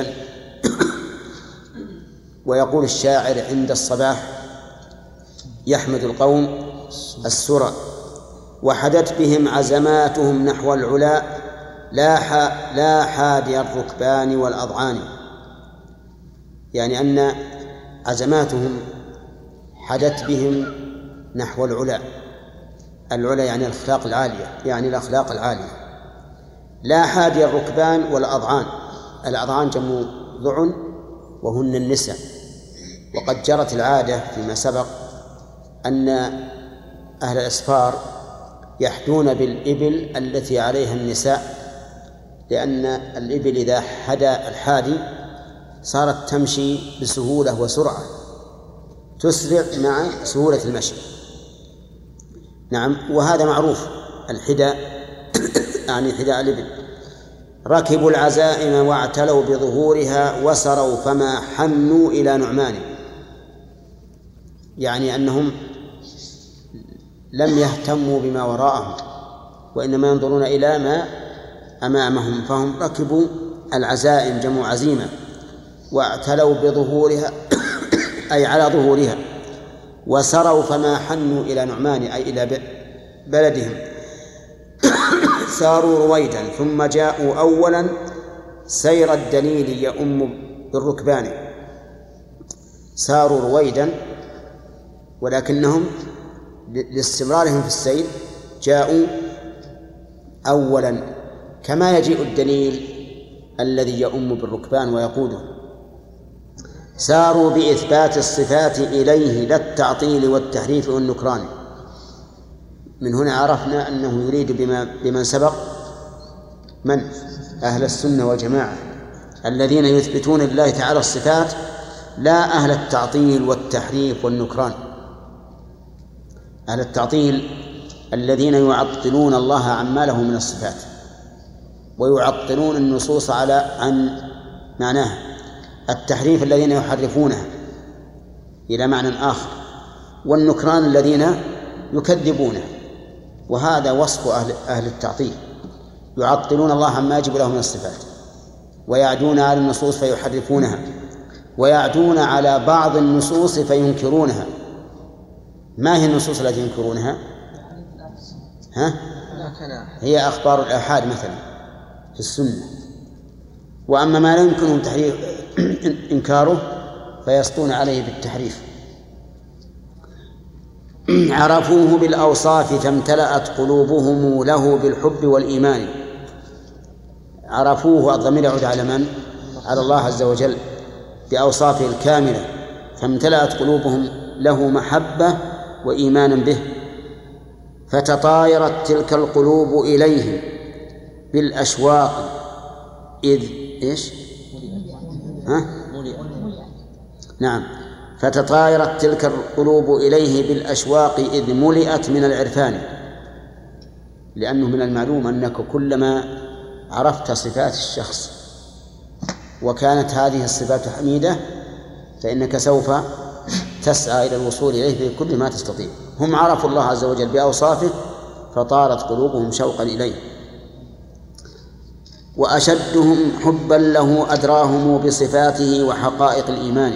ويقول الشاعر عند الصباح يحمد القوم السرى وحدت بهم عزماتهم نحو العلا لا حادي الركبان والأضعان، يعني أن عزماتهم حدت بهم نحو العلا. العلا يعني الأخلاق العالية. لا حادي الركبان والأضعان. الأضعان جمع ضعن وهن النساء. وقد جرت العادة فيما سبق أن أهل الأسفار يحدون بالإبل التي عليها النساء، لأن الإبل إذا حدا الحادي صارت تمشي بسهولة وسرعة، تسرع مع سهولة المشي. نعم، وهذا معروف الحداء يعني حداء الإبل. ركبوا العزائم واعتلوا بظهورها وسروا فما حنوا إلى نعمان، يعني أنهم لم يهتموا بما وراءهم وإنما ينظرون إلى ما أمامهم. فهم ركبوا العزائم جمع عزيمة واعتلوا بظهورها أي على ظهورها، وسروا فما حنوا إلى نعمان أي إلى بلدهم. ساروا رويدا ثم جاءوا أولا سير الدليل يؤم بالركبان. ساروا رويدا ولكنهم لاستمرارهم في السير جاءوا أولا، كما يجيء الدليل الذي يؤم بالركبان ويقوده. ساروا بإثبات الصفات إليه لا التعطيل والتحريف والنكران. من هنا عرفنا أنه يريد بمن سبق من أهل السنة والجماعة الذين يثبتون لله تعالى الصفات، لا أهل التعطيل والتحريف والنكران. أهل التعطيل الذين يعطلون الله عما له من الصفات ويعطلون النصوص عن معناها. التحريف الذين يحرفونها إلى معنى آخر، والنكران الذين يكذبونها. وهذا وصف أهل التعطيل، يعطلون الله عما يجب له من الصفات ويعدون على النصوص فيحرفونها ويعدون على بعض النصوص فينكرونها. ما هي النصوص التي ينكرونها؟ هي أخبار الآحاد مثلا في السنة. وأما ما لا يمكنهم إنكاره فيسطون عليه بالتحريف. عرفوه بالأوصاف فامتلأت قلوبهم له بالحب والإيمان. عرفوه الضمير يعود على من؟ على الله عز وجل بأوصافه الكاملة، فامتلأت قلوبهم له محبة وإيمانا به. فتطايرت تلك القلوب إليه بالأشواق إذ إيش؟ نعم، فتطايرت تلك القلوب إليه بالأشواق إذ ملئت من العرفان. لأنه من المعلوم أنك كلما عرفت صفات الشخص وكانت هذه الصفات حميدة فإنك سوف تسعى إلى الوصول إليه بكل ما تستطيع. هم عرفوا الله عز وجل بأوصافه فطارت قلوبهم شوقا إليه. وأشدهم حبا له أدراهم بصفاته وحقائق الإيمان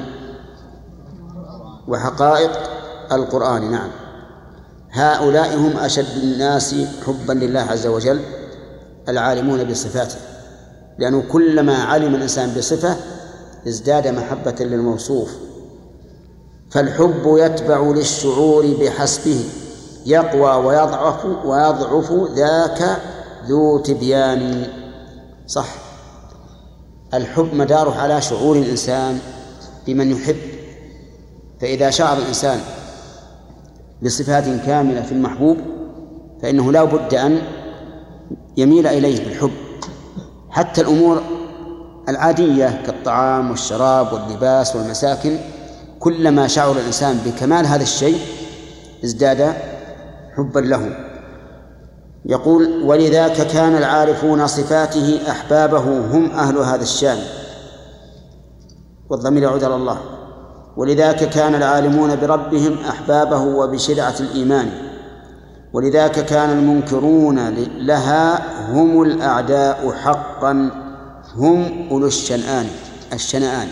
وحقائق القرآن. نعم، هؤلاء هم أشد الناس حبا لله عز وجل العالمون بصفاته، لأنه كلما علم الإنسان بصفة ازداد محبة للموصوف. فالحب يتبع للشعور بحسبه يقوى ويضعف ذاك ذو تبيان. صح، الحب مداره على شعور الإنسان بمن يحب. فإذا شعر الإنسان بصفات كاملة في المحبوب فإنه لا بد أن يميل إليه بالحب. حتى الأمور العادية كالطعام والشراب واللباس والمساكن، كلما شعر الإنسان بكمال هذا الشيء ازداد حبا له. يقول: ولذاك كان العارفون صفاته أحبابه هم أهل هذا الشان. والضمير يعود على الله. ولذاك كان العالمون بربهم أحبابه وبشرعة الإيمان، ولذاك كان المنكرون لها هم الأعداء حقا، هم أولو الشنآن.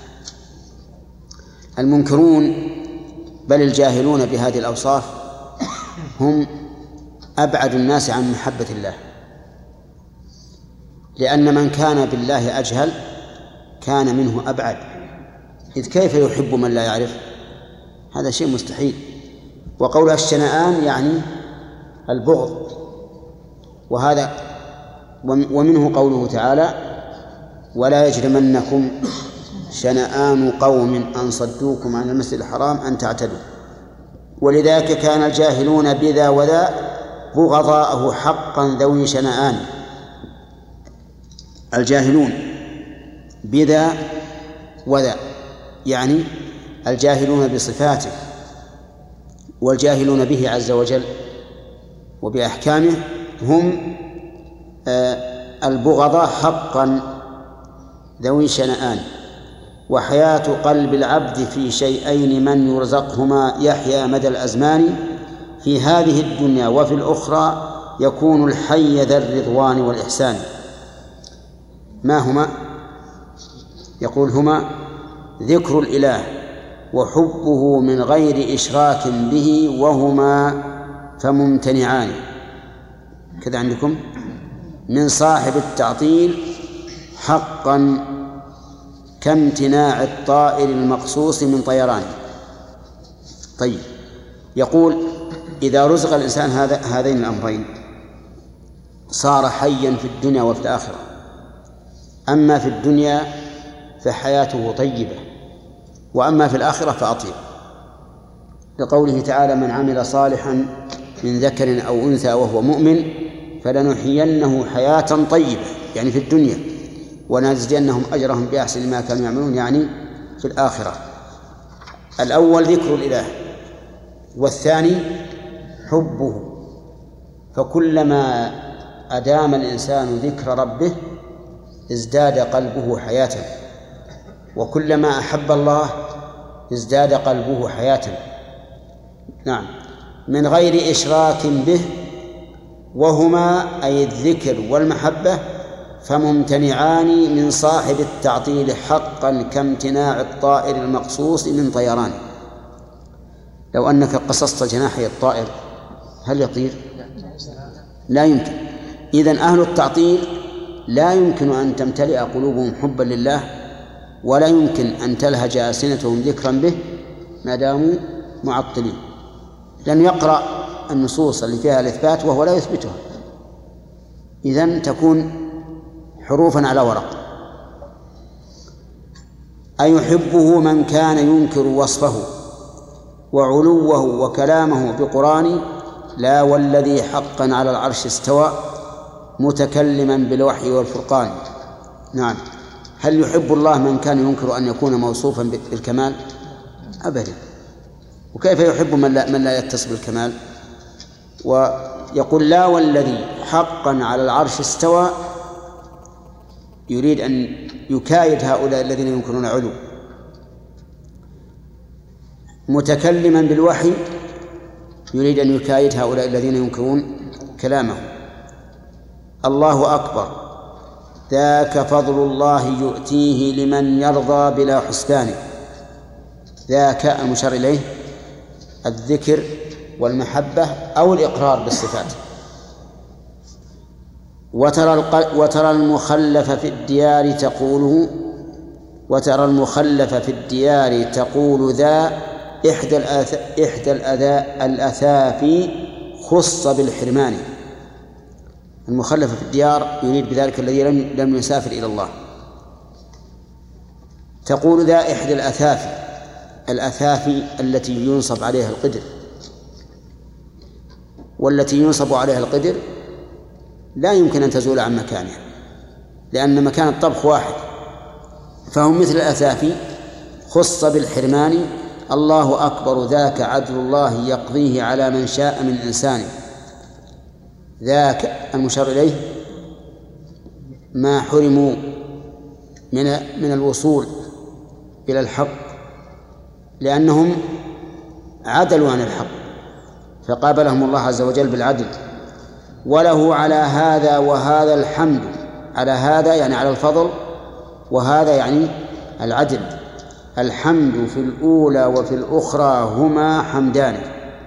المنكرون بل الجاهلون بهذه الأوصاف هم أبعد الناس عن محبة الله، لأن من كان بالله أجهل كان منه أبعد، إذ كيف يحب من لا يعرف؟ هذا شيء مستحيل. وقولها الشنآن يعني البغض، وهذا ومنه قوله تعالى: ولا يجرمنكم شنآن قوم أن صدوكم عن المسجد الحرام أن تعتدوا. ولذلك كان الجاهلون بذا وذا بغضاءه حقا ذوي شنآن. الجاهلون بذا وذا يعني الجاهلون بصفاته والجاهلون به عز وجل وبأحكامه هم البغضاء حقا ذوي شنآن. وحياة قلب العبد في شيئين من يرزقهما يحيا مدى الأزمان، في هذه الدنيا وفي الأخرى يكون الحي ذا الرضوان والإحسان. ما هما؟ يقول: هما ذكر الإله وحبه من غير إشراك به، وهما فممتنعان. كذا عندكم: من صاحب التعطيل حقا كامتناع الطائر المقصوص من طيرانه. طيب، يقول: إذا رزق الإنسان هذين الأمرين صار حيا في الدنيا وفي الآخرة. أما في الدنيا فحياته طيبة، وأما في الآخرة فأطيب، لقوله تعالى: من عمل صالحا من ذكر أو أنثى وهو مؤمن فلنحيينه حياة طيبة، يعني في الدنيا، ونجزينهم أجرهم بأحسن ما كانوا يعملون، يعني في الآخرة. الأول ذكر الإله، والثاني حبه. فكلما أدام الإنسان ذكر ربه ازداد قلبه حياة، وكلما أحب الله ازداد قلبه حياة. نعم، من غير إشراك به، وهما أي الذكر والمحبة فممتنعان من صاحب التعطيل حقا كامتناع الطائر المقصوص من طيرانه. لو أنك قصصت جناحي الطائر هل يطير؟ لا يمكن. إذن أهل التعطيل لا يمكن أن تمتلئ قلوبهم حبا لله، ولا يمكن أن تلهج ألسنتهم ذكرا به ما داموا معطلين. لن يقرأ النصوص اللي فيها الإثبات وهو لا يثبتها، إذن تكون حروفا على ورق. أيحبه من كان ينكر وصفه وعلوه وكلامه بقران، لا والذي حقا على العرش استوى متكلما بالوحي والفرقان. نعم، هل يحب الله من كان ينكر أن يكون موصوفا بالكمال؟ أبدا. وكيف يحب من لا يتصف بالكمال؟ ويقول: لا والذي حقا على العرش استوى، يريد أن يكايد هؤلاء الذين ينكرون علو. متكلما بالوحي، يريد أن يكايد هؤلاء الذين ينكرون كلامه. الله أكبر، ذاك فضل الله يؤتيه لمن يرضى بلا حسبان. ذاك المشار إليه الذكر والمحبة أو الإقرار بالصفات. وترى المخلف في الديار تقوله، وترى المخلف في الديار تقول ذا إحدى الأثافي خص بالحرمان. المخلف في الديار يريد بذلك الذي لم يسافر إلى الله. تقول ذا إحدى الأثافي التي ينصب عليها القدر، والتي ينصب عليها القدر لا يمكن أن تزول عن مكانها، لأن مكان الطبخ واحد، فهم مثل الأثافي خص بالحرمان. الله أكبر، ذاك عدل الله يقضيه على من شاء من إنسانه. ذاك المشار إليه ما حرموا من الوصول إلى الحق لأنهم عدلوا عن الحق فقابلهم الله عز وجل بالعدل. وله على هذا وهذا الحمد، على هذا يعني على الفضل، وهذا يعني العدل. الحمد في الأولى وفي الأخرى هما حمدان،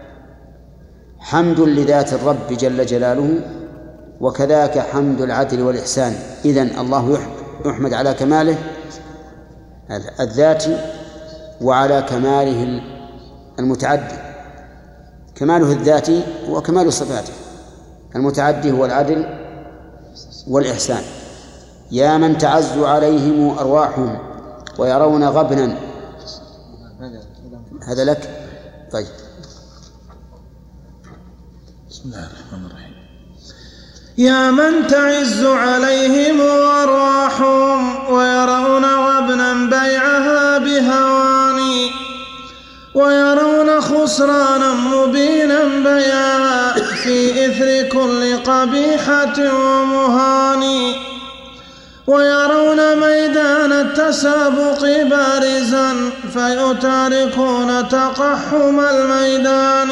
حمد لذات الرب جل جلاله، وكذاك حمد العدل والإحسان. إذن الله يحمد على كماله الذاتي وعلى كماله المتعدي. كماله الذاتي وكمال صفاته، المتعدي هو العدل والإحسان. يا من تعز عليهم أرواحهم ويرون غبنا. هذا لك. طيب بسم الله الرحمن الرحيم. يا من تعز عليهم أرواحهم ويرون غبنا بيعها بهواني، ويرون خسرانا مبينا بيعها في إثر كل قبيحة ومهان، ويرون ميدان التسابق بارزا فيتاركون تقحم الميدان،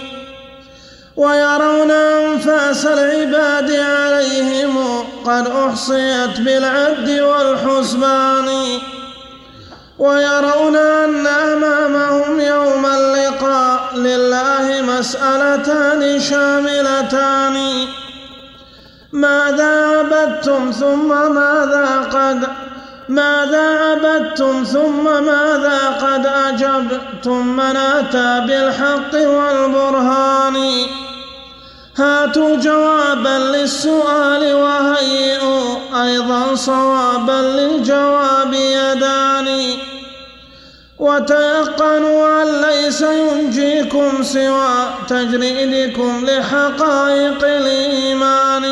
ويرون أنفاس العباد عليهم قد أحصيت بالعد والحسبان، ويرون أن أمامهم يوم اللقاء لله مسألتان شاملتان، ماذا عبدتم ثم ماذا قد أجبتم من أتى بالحق والبرهان. هاتوا جوابا للسؤال وهيئوا أيضا صوابا للجواب يدان، وتيقنوا أن ليس ينجيكم سوى تجريدكم لحقائق الإيمان،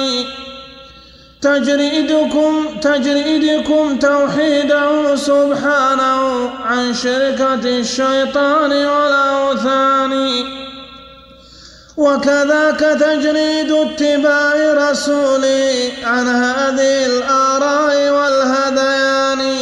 تجريدكم توحيده سبحانه عن شركة الشيطان والأوثان، وكذاك تجريد اتباع رسوله عن هذه الآراء والهذيان.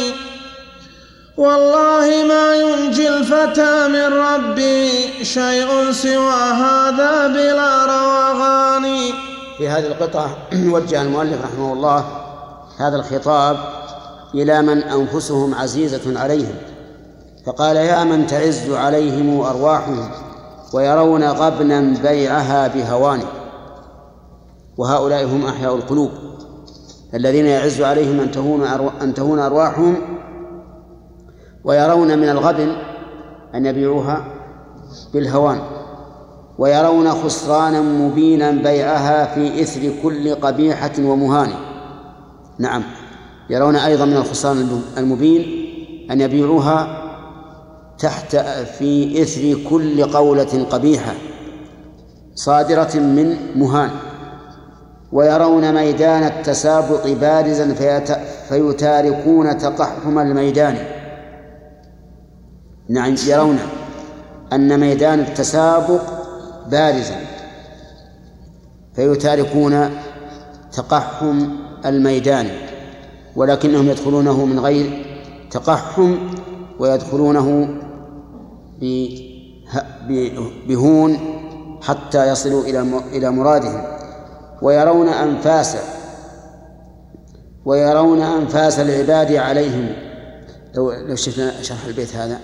والله ما ينجي الفتى من ربه شيء سوى هذا بلا روغان. في هذه القطعة وجه المؤلف رحمه الله هذا الخطاب إلى من أنفسهم عزيزة عليهم، فقال: يا من تعز عليهم أرواحهم ويرون غبنا بيعها بهوان. وهؤلاء هم أحياء القلوب الذين يعز عليهم أن تهون أرواحهم، ويرون من الغبن أن يبيعوها بالهوان، ويرون خسرانا مبينا بيعها في إثر كل قبيحة ومهان. نعم، يرون أيضا من الخسران المبين أن يبيعوها في إثر كل قولة قبيحة صادرة من مهان، ويرون ميدان التسابق بارزا فيتاركون تقحم الميدان. نعم، يرون أن ميدان التسابق بارزا فيتاركون تقحم الميدان، ولكنهم يدخلونه من غير تقحم ويدخلونه بهون حتى يصلوا إلى مرادهم. ويرون أنفاس العباد عليهم. لو شفنا شرح البيت هذا: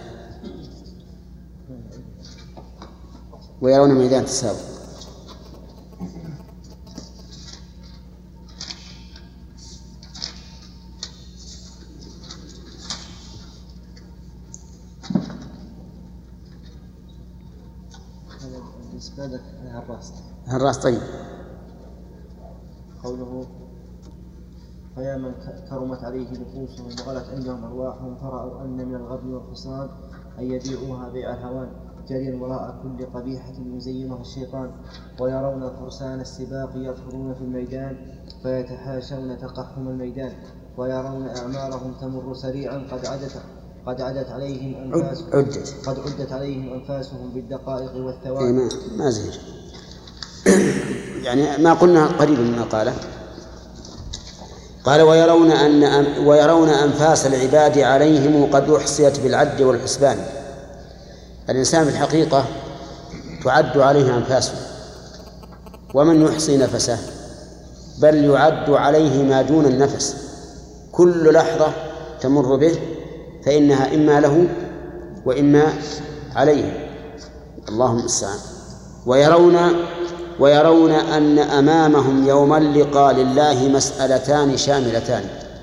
ويرون ميدان التسابق. الراس. طيب. قوله: فيا من كرمت عليه نفوسهم وغلت عندهم أرواحهم فرأوا أن من الغبن والخسران أن يبيعوها بيع الهوان جريا وراء كل قبيحة يزينها الشيطان، ويرون فرسان السباق يدخلون في الميدان فيتحاشون تقحم الميدان، ويرون أعمارهم تمر سريعا قد عدت عليهم أنفاسهم بالدقائق والثواني. ما زهر يعني ما قلنا قريبا مما قال ويرون أنفاس العباد عليهم قد أحصيت بالعد والحسبان. الإنسان في الحقيقة تعد عليه أنفاسه، ومن يحصي نفسه؟ بل يعد عليه ما دون النفس، كل لحظة تمر به فإنها إما له وإما عليه، اللهم المستعان. ويرون أن أمامهم يوم اللقاء لله مسألتان شاملتان.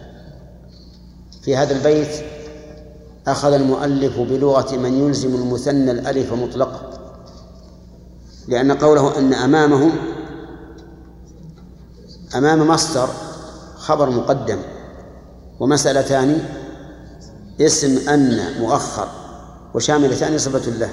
في هذا البيت أخذ المؤلف بلغة من يلزم المثنى الألف مطلقة، لأن قوله أن أمامهم أمام مصدر خبر مقدم، ومسألتان اسم أن مؤخر، وشاملتان صفة له.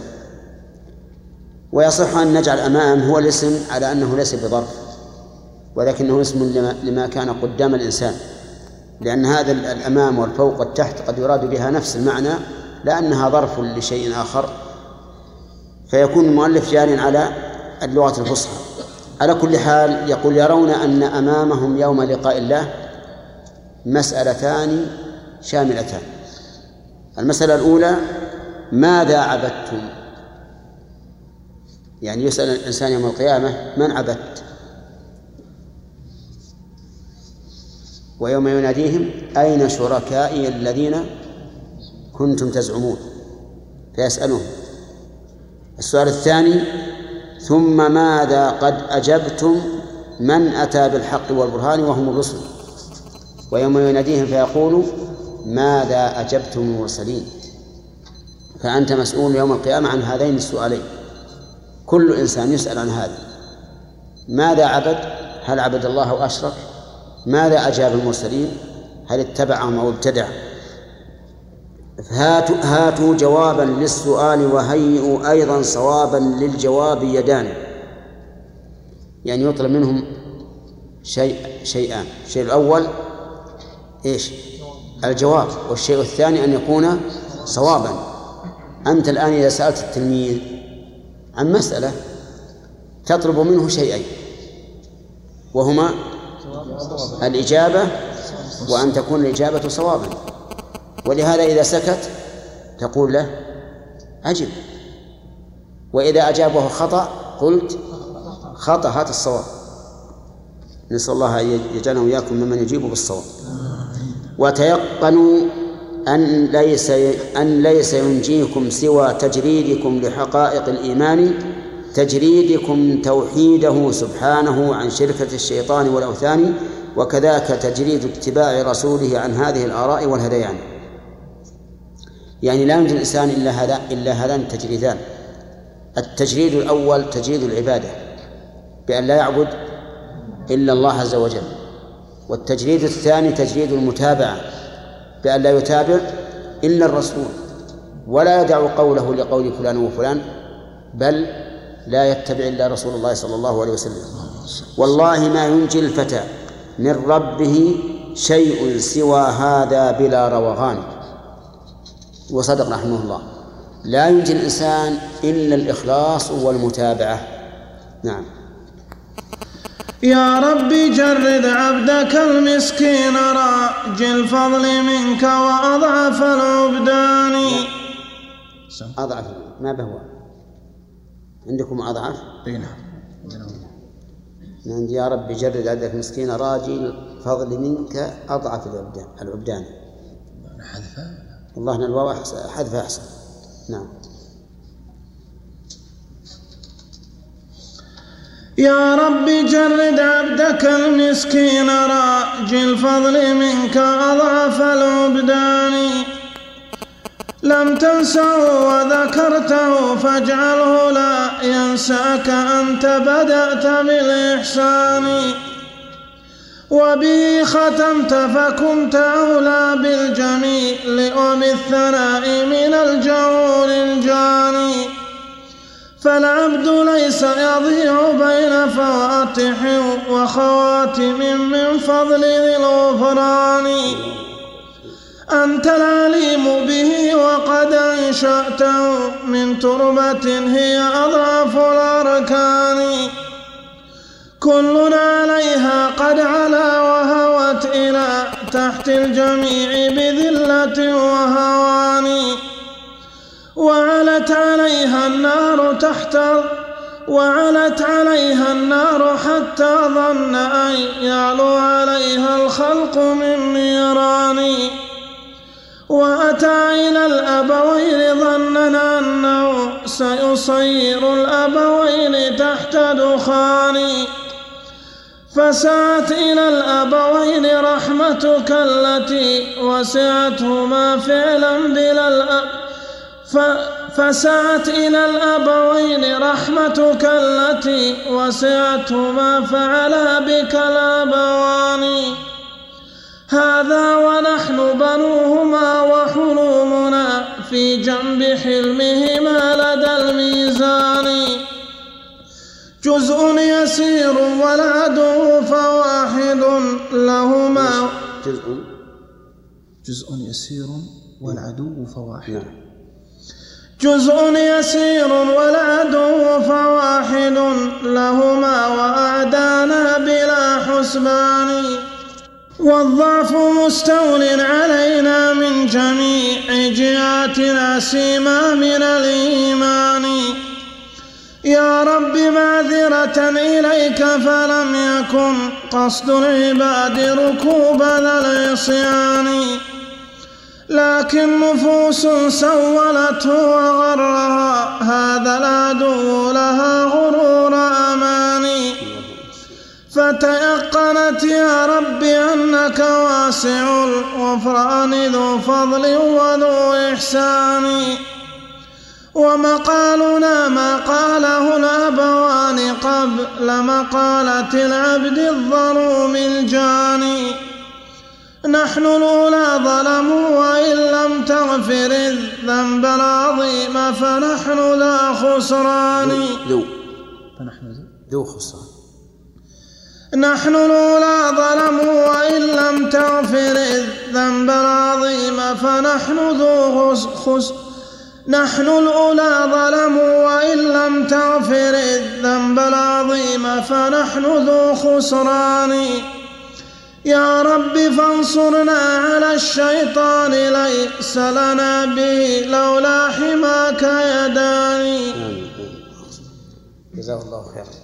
ويصح أن نجعل أمام هو الاسم على أنه ليس بظرف، ولكنه اسم لما كان قدام الإنسان، لأن هذا الأمام والفوق والتحت قد يراد بها نفس المعنى لأنها ظرف لشيء آخر، فيكون المؤلف جار على اللغة الفصحى. على كل حال يقول يرون أن أمامهم يوم لقاء الله مسألتان شاملتان. المسألة الأولى: ماذا عبدتم؟ يعني يسأل الإنسان يوم القيامة: من عبدت؟ ويوم يناديهم: أين شركائي الذين كنتم تزعمون؟ فيسألهم. السؤال الثاني: ثم ماذا قد أجبتم من أتى بالحق والبرهان وهم الرسل؟ ويوم يناديهم فيقول: ماذا أجبتم المرسلين؟ فأنت مسؤول يوم القيامة عن هذين السؤالين، كل إنسان يسأل عن هذا: ماذا عبد؟ هل عبد الله أو أشرك؟ ماذا أجاب المرسلين؟ هل اتبعهم أو ابتدع؟ هاتوا جوابا للسؤال وهيئوا أيضا صوابا للجواب يدان. يعني يطلب منهم شيئان: الشيء الأول إيش؟ الجواب، والشيء الثاني أن يكون صوابا. أنت الآن إذا سألت التلميذ عن مسألة تطلب منه شيئين، وهما الإجابة وأن تكون الإجابة صوابا. ولهذا إذا سكت تقول له: أجب. وإذا أجابه خطأ قلت: خطأ، هات الصواب. نسأل الله أن يجعلنا وإياكم ممن يجيب بالصواب. وتيقنوا أن ليس ينجيكم سوى تجريدكم لحقائق الإيمان، تجريدكم توحيده سبحانه عن شركة الشيطان والأوثان، وكذاك تجريد اتباع رسوله عن هذه الآراء والهذيان. يعني لا ينجي الإنسان إلا هذان التجريدان: التجريد الأول تجريد العبادة بأن لا يعبد إلا الله عز وجل، والتجريد الثاني تجريد المتابعة بأن لا يتابع إلا الرسول، ولا يدع قوله لقول فلان وفلان، بل لا يتبع إلا رسول الله صلى الله عليه وسلم. والله ما ينجي الفتى من ربه شيء سوى هذا بلا روغان. وصدق رحمه الله: لا ينجي الإنسان إلا الإخلاص والمتابعة. نعم. يا ربي جرد عبدك المسكين راجي الفضل منك وأضعف العبدان. أضعف ما بهو عندكم أضعف؟ نعم. يا ربي جرد عبدك المسكين راجي الفضل منك أضعف العبدان. والله الواو حذف أحسن. نعم. يا ربي جرد عبدك المسكين راجي الفضل منك أضعف العبدان. لم تنسه وذكرته فاجعله لا ينساك، أنت بدأت بالإحسان وبه ختمت، فكنت أولى بالجميل وبالثناء من الجور الجاني. فالعبد ليس يضيع بين فواتح وخواتم من فضل ذي الغفران. أنت العليم به وقد أنشأته من تربة هي أضعف الأركان. كل عليها قد علا وهوت إلى تحت الجميع بذلة وهوان. وعلت عليها النار حتى ظن أن يعلو عليها الخلق من نيران. وأتى إلى الأبوين ظنا أنه سيصير الأبوين تحت دخان. فسعت إلى الأبوين رحمتك التي وسعتهما فعلا فسعت إلى الأبوين رحمتك التي وسعتهما فعلا بك الأبوان. هذا ونحن بنوهما وحلومنا في جنب حلمهما لدى الميزان. جزء يسير والعدو فواحد لهما. جزء يسير والعدو فواحد. جزء يسير والعدو فواحد لهما وأعدانا بلا حسبان. والضعف مستول علينا من جميع جهاتنا سيما من الإيمان. يا رب معذرة إليك فلم يكن قصد العباد ركوب ذا العصيان. لكن نفوس سولته وغرها هذا العدو لها غرور أماني. فتيقنت يا رب أنك واسع الغفران ذو فضل وذو إحسان. ومقالنا ما قاله الأبوان قبل مقالة العبد الظلوم الجاني. نحن الأولى ظلموا وإن لم تغفر الذنب العظيم فنحن ذا خسران. نحن الأولى ظلموا وإن لم تغفر الذنب العظيم فنحن ذو نحن الأولى ظلموا وإن لم تغفر الذنب العظيم فنحن ذو خسران. يا رب فانصرنا على الشيطان ليس لنا به لولا حماك يداني. جزاه الله خيرا.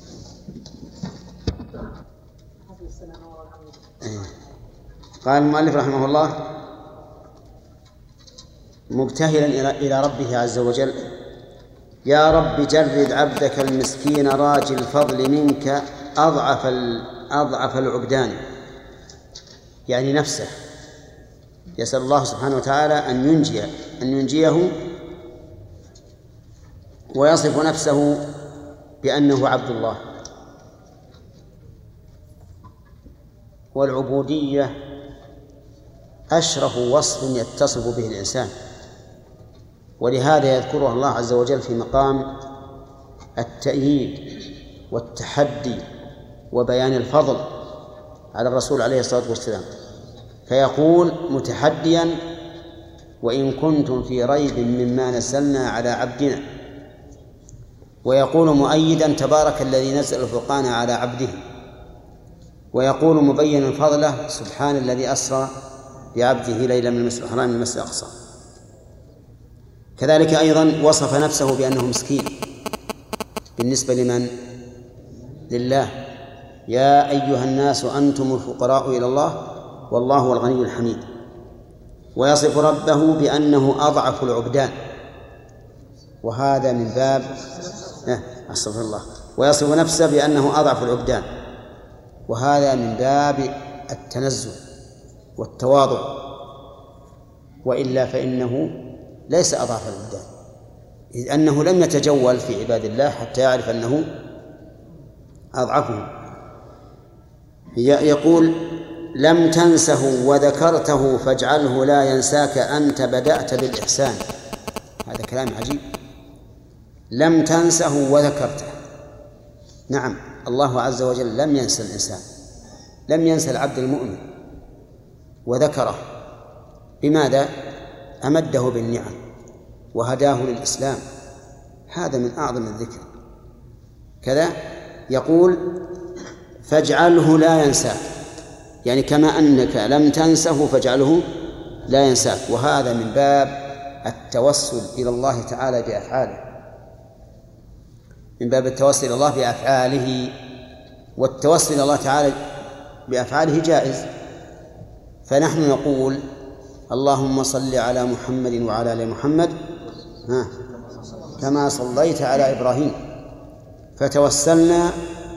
قال المؤلف رحمه الله مبتهلا إلى ربه عز وجل: يا رب جرد عبدك المسكين راجي الفضل منك أضعف العبدان، يعني نفسه. يسأل الله سبحانه وتعالى أن ينجيه ويصف نفسه بأنه عبد الله. والعبودية أشرف وصف يتصف به الإنسان، ولهذا يذكرها الله عز وجل في مقام التأييد والتحدي وبيان الفضل على الرسول عليه الصلاة والسلام، فيقول متحديا: وإن كنتم في ريب مما نزلنا على عبدنا. ويقول مؤيدا: تبارك الذي نزل الفرقان على عبده. ويقول مبينا فضله: سبحان الذي أسرى بعبده ليلا من المسجد الحرام إلى المسجد الأقصى. كذلك أيضا وصف نفسه بأنه مسكين بالنسبة لمن؟ لله: يا أيها الناس أنتم الفقراء إلى الله والله هو الغني الحميد. ويصف ربه بأنه أضعف العبدان، وهذا من باب أستغفر الله. ويصف نفسه بأنه أضعف العبدان، وهذا من باب التنزه والتواضع، وإلا فإنه ليس أضعف العبدان، إذ أنه لم يتجول في عباد الله حتى يعرف أنه أضعفهم. يقول: لم تنسه وذكرته فاجعله لا ينساك أنت بدأت بالإحسان. هذا كلام عجيب. لم تنسه وذكرته. نعم، الله عز وجل لم ينسى الإنسان، لم ينسى العبد المؤمن وذكره. بماذا؟ أمده بالنعم وهداه للإسلام. هذا من أعظم الذكر. كذا يقول: فاجعله لا ينساك، يعني كما أنك لم تنسه فاجعله لا ينساك. وهذا من باب التوسل إلى الله تعالى بأفعاله، من باب التوسل إلى الله بأفعاله، والتوسل إلى الله تعالى بأفعاله جائز. فنحن نقول اللهم صل على محمد وعلى آل محمد كما صليت على إبراهيم، فتوسلنا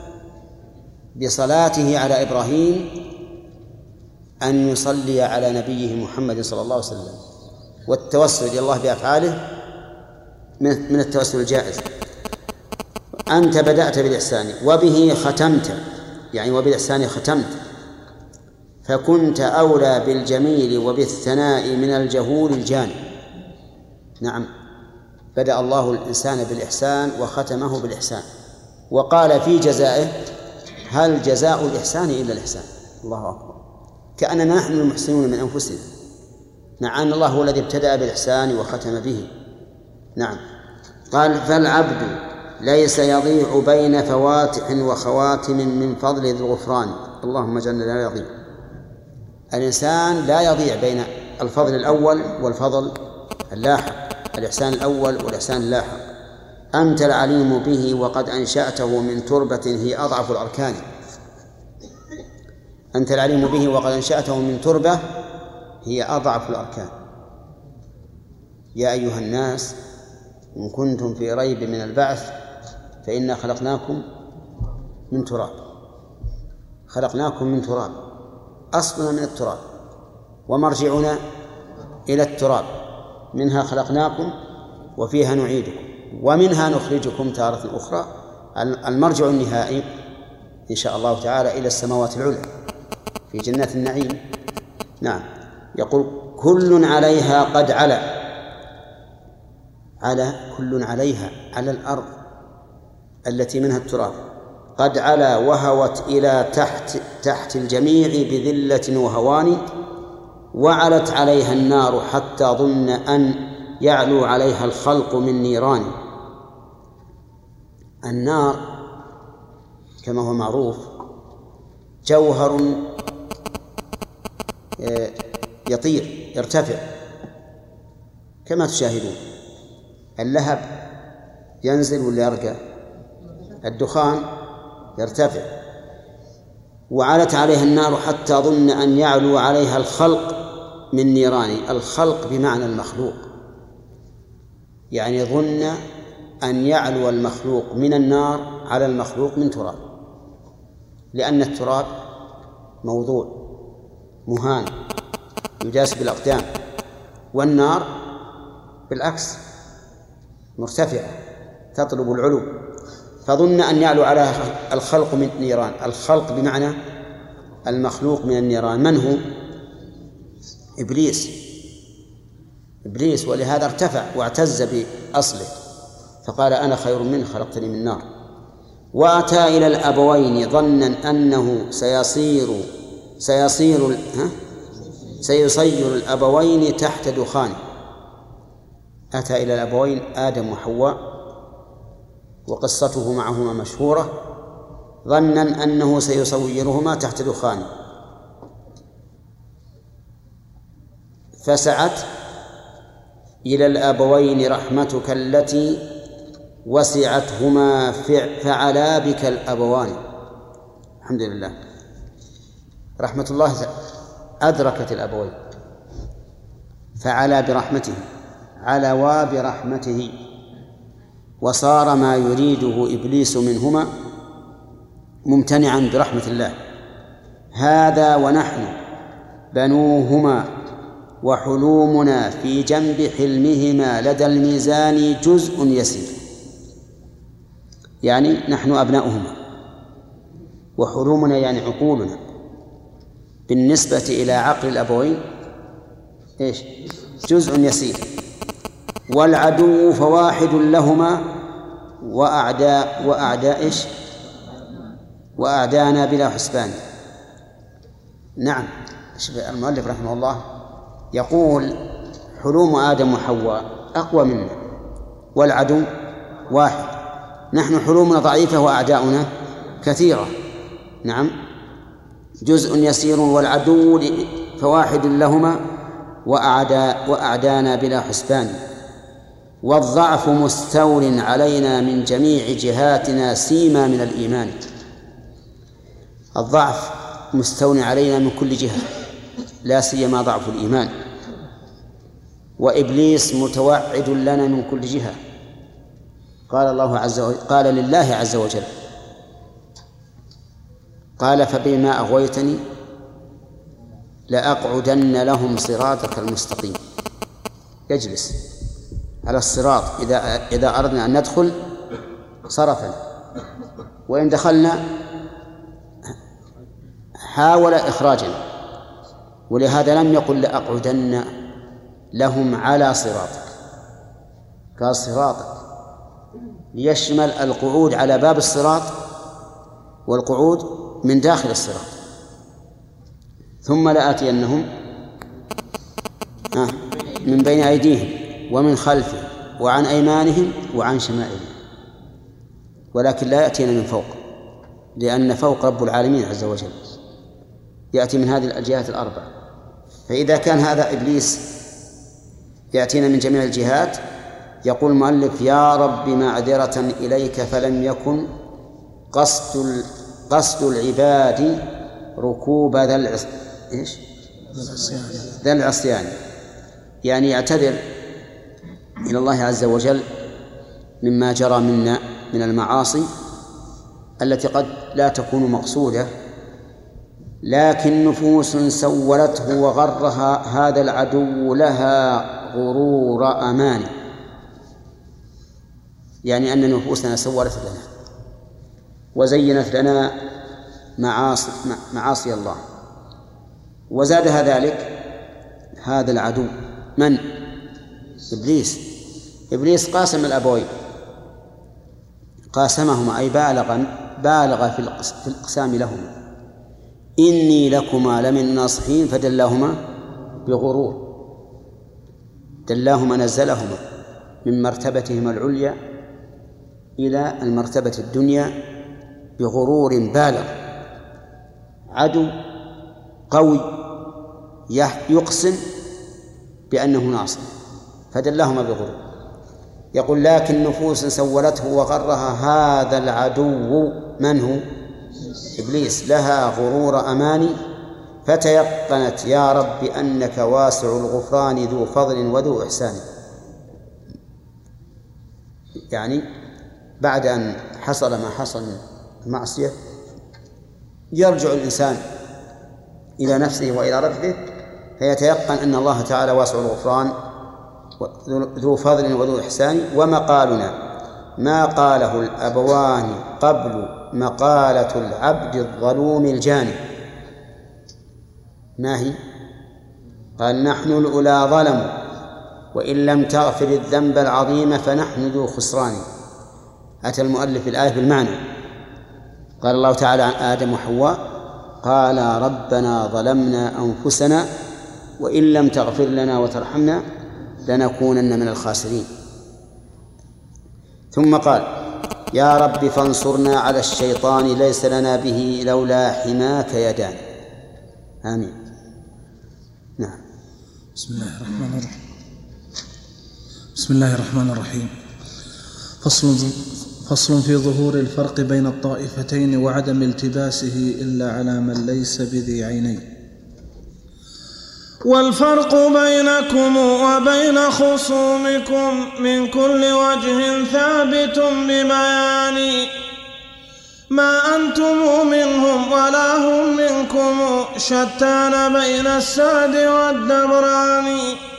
بصلاته على إبراهيم أن يصلي على نبيه محمد صلى الله عليه وسلم. والتوسل إلى الله بأفعاله من التوسل الجائز. أنت بدأت بالإحسان وبه ختمت، يعني وبالإحسان ختمت، فكنت أولى بالجميل وبالثناء من الجهول الجاني. نعم، بدأ الله الإنسان بالإحسان وختمه بالإحسان، وقال في جزائه هل جزاء الإحسان إلا الإحسان. الله أكبر، كأننا نحن المحسنون من أنفسنا، مع أن الله هو الذي ابتدأ بالإحسان وختم به. نعم، قال فالعبد ليس يضيع بين فواتح وخواتم من فضل ذي الغفران. اللهم اجعلنا لا يضيع. الإنسان لا يضيع بين الفضل الأول والفضل اللاحق، الإحسان الأول والإحسان اللاحق. أنت العليم به وقد أنشأته من تربة هي أضعف الأركان. أنت العليم به وقد أنشأته من تربة هي أضعف الأركان. يا أيها الناس إن كنتم في ريب من البعث فإنا خلقناكم من تراب. خلقناكم من تراب، أصلنا من التراب ومرجعنا إلى التراب، منها خلقناكم وفيها نعيدكم ومنها نخرجكم تارة أخرى. المرجع النهائي إن شاء الله تعالى إلى السماوات العلى في جنات النعيم. نعم، يقول كل عليها قد علا. على كل عليها، على الأرض التي منها التراب، قد علا وهوت إلى تحت الجميع بذلة وهوان، وعلت عليها النار حتى ظن أن يعلو عليها الخلق من نيران. النار كما هو معروف جوهر يطير يرتفع كما تشاهدون. اللهب ينزل ولا يرقى؟ الدخان يرتفع. وعلت عليها النار حتى ظن أن يعلو عليها الخلق من نيران. الخلق بمعنى المخلوق، يعني ظن أن يعلو المخلوق من النار على المخلوق من تراب، لأن التراب موضوع مهان يجاس بالأقدام، والنار بالعكس مرتفعة تطلب العلو. فظن أن يعلو على الخلق من نيران. الخلق بمعنى المخلوق من النيران. من هو؟ إبليس، ولهذا ارتفع واعتز بأصله فقال أنا خير منه خلقتني من نار. وأتى إلى الأبوين ظنا أنه سيصير الأبوين تحت دخان. أتى إلى الأبوين آدم وحواء وقصته معهما مشهورة، ظنا أنه سيصيرهما تحت دخان، فسعت إلى الأبوين رحمتك التي وسعتهما فعلا بك الأبوان. الحمد لله، رحمة الله أدركت الأبوين فعلا برحمته، علوا برحمته، وصار ما يريده إبليس منهما ممتنعا برحمة الله. هذا ونحن بنوهما وحلومنا في جنب حلمهما لدى الميزان جزء يسير. يعني نحن أبناؤهما، وحلومنا يعني عقولنا بالنسبة إلى عقل الأبوين إيش؟ جزء يسير. والعدو فواحد لهما وأعداء إيش؟ وأعدانا بلا حسبان. نعم، المؤلف رحمه الله يقول حلوم آدم وحواء أقوى منا، والعدو واحد. نحن حلومنا ضعيفة وأعداؤنا كثيرة. نعم، جزء يسير والعدو فواحد لهما وأعدانا بلا حسبان، والضعف مستول علينا من جميع جهاتنا سيما من الإيمان. الضعف مستول علينا من كل جهة، لا سيما ضعف الإيمان. وإبليس متوعد لنا من كل جهة. قال لله عز وجل: قال فبما أغويتني لأقعدن لهم صراطك المستقيم. يجلس على الصراط إذا أردنا أن ندخل صرفا، وإن دخلنا حاول إخراجنا، ولهذا لم يقل لأقعدن لهم على صراطك، قال صراطك، ليشمل القعود على باب الصراط والقعود من داخل الصراط. ثم لآتينهم من بين أيديهم ومن خلفهم وعن أيمانهم وعن شمائلهم، ولكن لا يأتينا من فوق، لأن فوق رب العالمين عز وجل، يأتي من هذه الجهات الأربع. فإذا كان هذا إبليس يأتينا من جميع الجهات، يقول المؤلف: يا رب معذرة إليك، فلم يكن قصد العباد ركوب ذا العصيان، يعني يعتذر إلى الله عز وجل مما جرى منا من المعاصي التي قد لا تكون مقصودة، لكن نفوس سولته وغرها هذا العدو لها غرور أمان، يعني أن نفوسنا سولت لنا وزينت لنا معاصي الله، وزادها ذلك هذا العدو من؟ إبليس قاسم الأبوين، قاسمهما أي بالغ في الإقسام لهما: إني لكما لمن الناصحين، فدلاهما بغرور، دلاهما نزلهما من مرتبتهما العليا إلى المرتبة الدنيا بغرور بالغ. عدو قوي يقسم بأنه ناصر، فدلاهما بغرور. يقول: لكن نفوس سولته وغرها هذا العدو، من هو؟ إبليس، لها غرور أماني، فتيقنت يا رب أنك واسع الغفران ذو فضل وذو إحسان. يعني بعد أن حصل ما حصل من المعصية يرجع الإنسان إلى نفسه وإلى ربه، فيتيقن أن الله تعالى واسع الغفران ذو فضل وذو إحسان. ومقالنا ما قاله الأبوان قبل مقالة العبد الظلوم الجاني. ما هي؟ قال: نحن الأولى ظلموا، وإن لم تغفر الذنب العظيم فنحن ذو خسران. أتى المؤلف الآية بالمعنى. قال الله تعالى عن آدم وحواء: قال ربنا ظلمنا أنفسنا وإن لم تغفر لنا وترحمنا لنكونن من الخاسرين. ثم قال: يا رب فانصرنا على الشيطان ليس لنا به لولا حماك يدان. آمين. نعم. بسم الله الرحمن الرحيم. فصل في ظهور الفرق بين الطائفتين وعدم التباسه إلا على من ليس بذي عينين. والفرق بينكم وبين خصومكم من كل وجه ثابت ببيان، ما أنتم منهم ولا هم منكم، شتان بين الساد والدبران.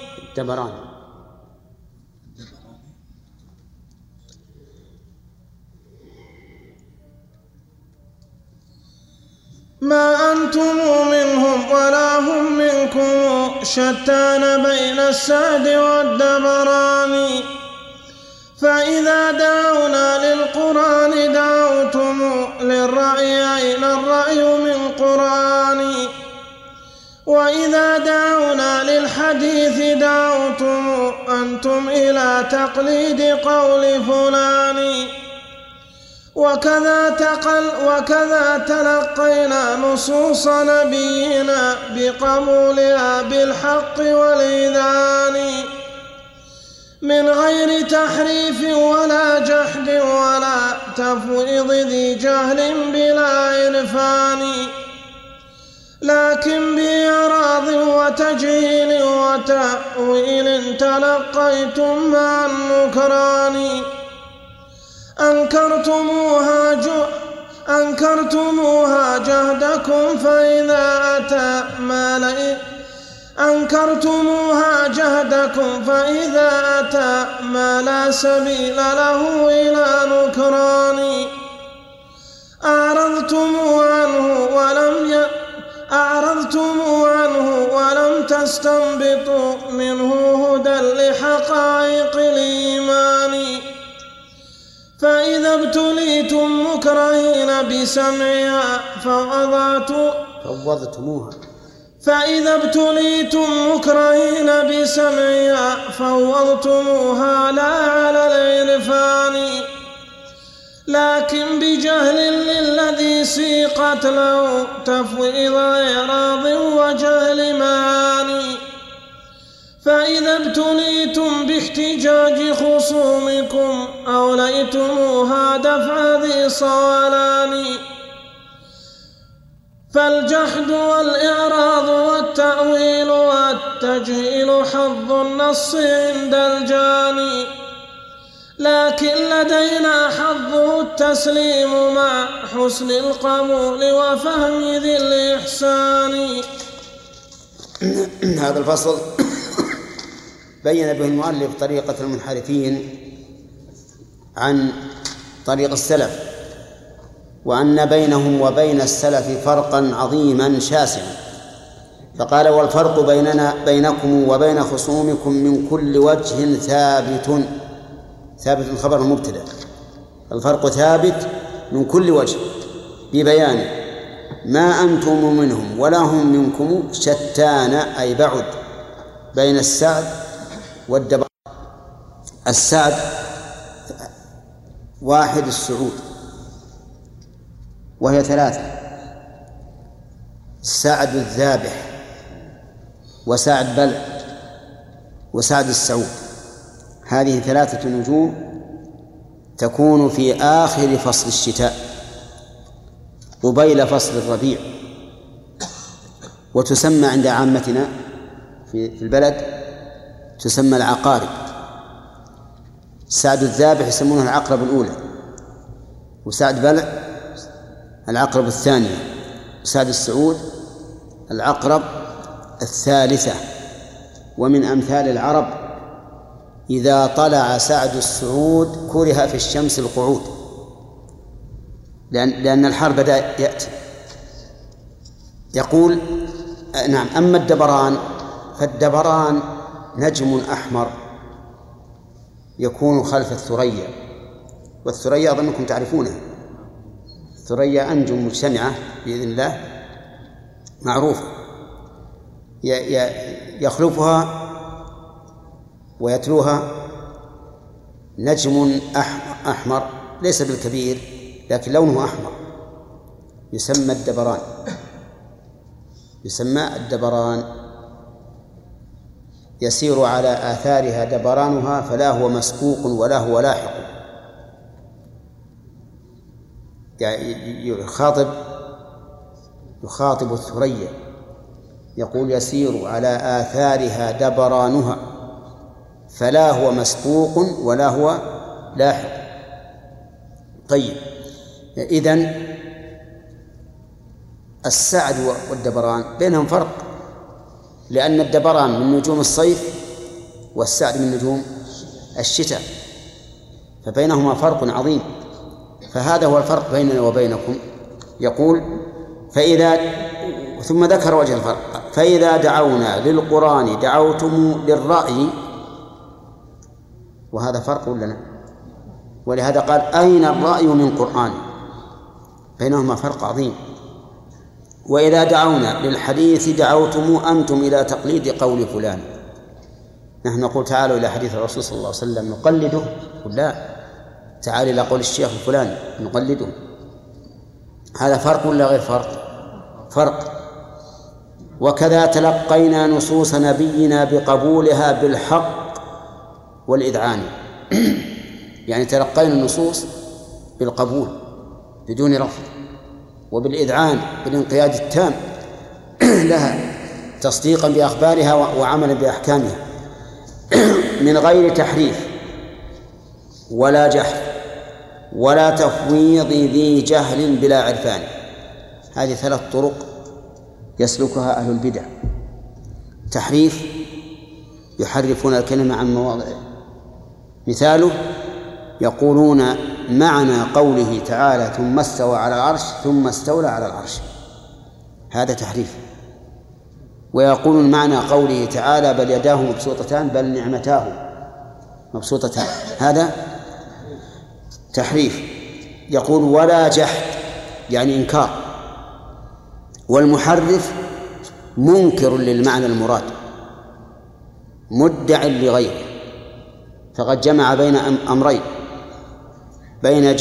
ما أنتم منهم ولا هم منكم، شتان بين الساد والدبران. فإذا دعونا للقرآن دعوتم للرأي أين الرأي من قرآن، وإذا دعونا للحديث دعوتم أنتم إلى تقليد قول فلان. وكذا تلقينا نصوص نبينا بقبولها بالحق والإذعان من غير تحريف ولا جحد ولا تفويض ذي جهل بلا عرفان، لكن بإعراض وتجهيل وتأويل تلقيتم مع النكران. أنكرتموها جهدكم فإذا أتى ما لا سبيل له إلى نكران. أعرضتم عنه ولم تستنبطوا منه هدى لحقائق الإيمان. فإذا ابتليتم مكرهين بسمعها فوضتموها لا على العرفان، لكن بجهل للذي سيقت له تفويض إعراض وجهل معاني. فإذا ابتليتم باحتجاج خصومكم أوليتموها دفع ذي صولان. فالجحد والإعراض والتأويل والتجهيل حظ النص عند الجاني، لكن لدينا حظه التسليم مع حسن القبول وفهم ذي الإحسان. هذا الفصل بين به المؤلف طريقة المنحرفين عن طريق السلف، وأن بينهم وبين السلف فرقا عظيما شاسعا، فقال: والفرق بينكم وبين خصومكم من كل وجه ثابت خبر المبتدأ، الفرق ثابت من كل وجه ببيان ما أنتم منهم ولا هم منكم شتان، أي بعد بين السعد والدبر. السعد واحد السعود، وهي ثلاثة: سعد الذابح وسعد بلع وسعد السعود. هذه ثلاثة نجوم تكون في آخر فصل الشتاء قبيل فصل الربيع، وتسمى عند عامتنا في البلد تسمى العقارب. سعد الذابح يسمونها العقرب الأولى، وسعد بلع العقرب الثانية، وسعد السعود العقرب الثالثة. ومن أمثال العرب: إذا طلع سعد السعود كره في الشمس القعود، لأن الحر بدأ يأتي. يقول: نعم. أما الدبران فالدبران نجم أحمر يكون خلف الثريا، والثريا أظنكم تعرفونها، الثريا أنجم مجتمعة بإذن الله معروفة، يخلفها ويتلوها نجم أحمر ليس بالكبير لكن لونه أحمر، يسمى الدبران. يسير على آثارها دبرانها فلا هو مسبوق ولا هو لاحق. يخاطب الثريا يقول: يسير على آثارها دبرانها فلا هو مسبوق ولا هو لاحق. طيب، إذن السعد والدبران بينهم فرق، لأن الدبران من نجوم الصيف والسعد من نجوم الشتاء، فبينهما فرق عظيم. فهذا هو الفرق بيننا وبينكم. يقول: ثم ذكر وجه الفرق: فإذا دعونا للقرآن دعوتم للرأي. وهذا فرق لنا، ولهذا قال: أين الرأي من قرآن؟ بينهما فرق عظيم. وإذا دعونا للحديث دعوتم أنتم إلى تقليد قول فلان. نحن نقول: تعالوا إلى حديث الرسول صلى الله عليه وسلم نقلده. لا، تعال إلى قول الشيخ الفلاني نقلده. هذا فرق ولا غير فرق؟ فرق. وكذا تلقينا نصوص نبينا بقبولها بالحق والإذعان. يعني تلقينا النصوص بالقبول بدون رفض، وبالإذعان بالانقياد التام لها تصديقا بأخبارها وعملا بأحكامها من غير تحريف ولا جحد ولا تفويض ذي جهل بلا عرفان. هذه 3 طرق يسلكها أهل البدع. تحريف، يحرفون الكلمة عن مواضعه. مثاله يقولون معنى قوله تعالى ثم استوى على العرش ثم استولى على العرش، هذا تحريف. ويقولون معنى قوله تعالى بل يداه مبسوطتان بل نعمتاه مبسوطتان، هذا تحريف. يقول ولا جحد يعني إنكار. والمحرف منكر للمعنى المراد مدع لغيره، فقد جمع بين أمرين، بين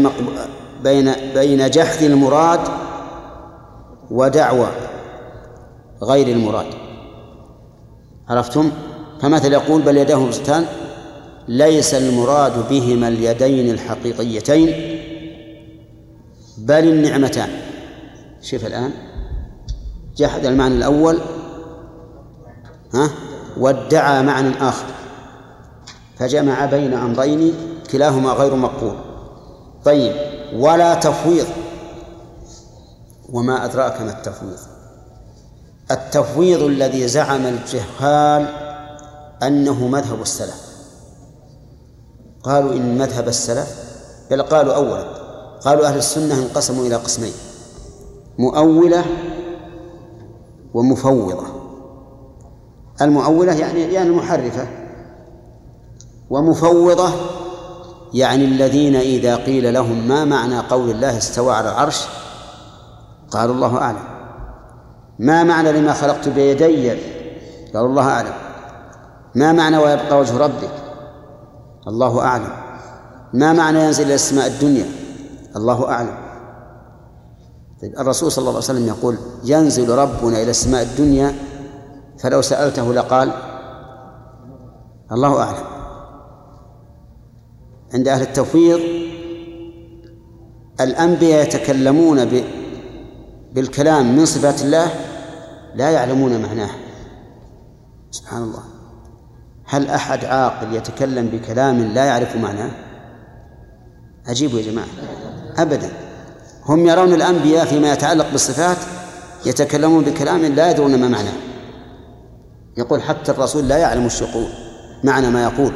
جحد المراد ودعوى غير المراد. عرفتم؟ فمثل يقول بل يداه مبسوطتان ليس المراد بهما اليدين الحقيقيتين بل النعمتان. شوف الآن جحد المعنى الأول وادعى معنى آخر، فجمع بين أمرين كلاهما غير مقبول. طيب ولا تفويض. وما أدراك ما التفويض؟ التفويض الذي زعم الجهال أنه مذهب السلف. قالوا إن مذهب السلف، بل قالوا أولا قالوا أهل السنة انقسموا إلى قسمين: مؤولة ومفوضة. المؤولة يعني المحرفة، ومفوضة يعني الذين إذا قيل لهم ما معنى قول الله استوى على العرش قالوا الله أعلم. ما معنى لما خلقت بيدي قالوا الله أعلم. ما معنى ويبقى وجه ربك الله أعلم. ما معنى ينزل إلى السماء الدنيا الله أعلم. طيب الرسول صلى الله عليه وسلم يقول ينزل ربنا إلى السماء الدنيا فلو سألته لقال الله أعلم. عند أهل التفويض الأنبياء يتكلمون بالكلام من صفات الله لا يعلمون معناه. سبحان الله، هل أحد عاقل يتكلم بكلام لا يعرف معناه؟ عجيب يا جماعة، أبدا. هم يرون الأنبياء فيما يتعلق بالصفات يتكلمون بكلام لا يدرون ما معناه. يقول حتى الرسول لا يعلم الشقوق معنى ما يقول.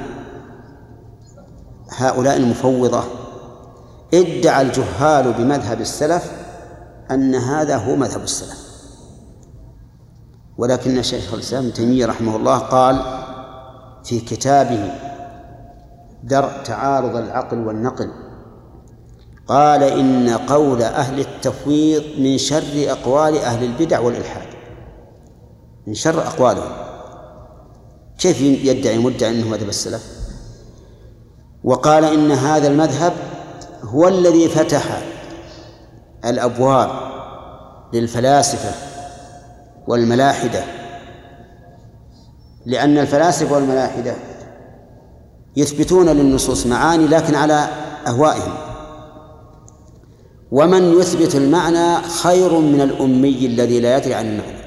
هؤلاء المفوضة ادعى الجهال بمذهب السلف أن هذا هو مذهب السلف، ولكن شيخ الإسلام ابن تيمية رحمه الله قال في كتابه درء تعارض العقل والنقل، قال إن قول أهل التفويض من شر أقوال أهل البدع والإلحاد، من شر أقوالهم. كيف يدعي مدعي أنه مذهب السلف؟ وقال إن هذا المذهب هو الذي فتح الأبواب للفلاسفة والملاحدة، لأن الفلاسفة والملاحدة يثبتون للنصوص معاني لكن على أهوائهم، ومن يثبت المعنى خير من الأمي الذي لا يدري عن المعنى.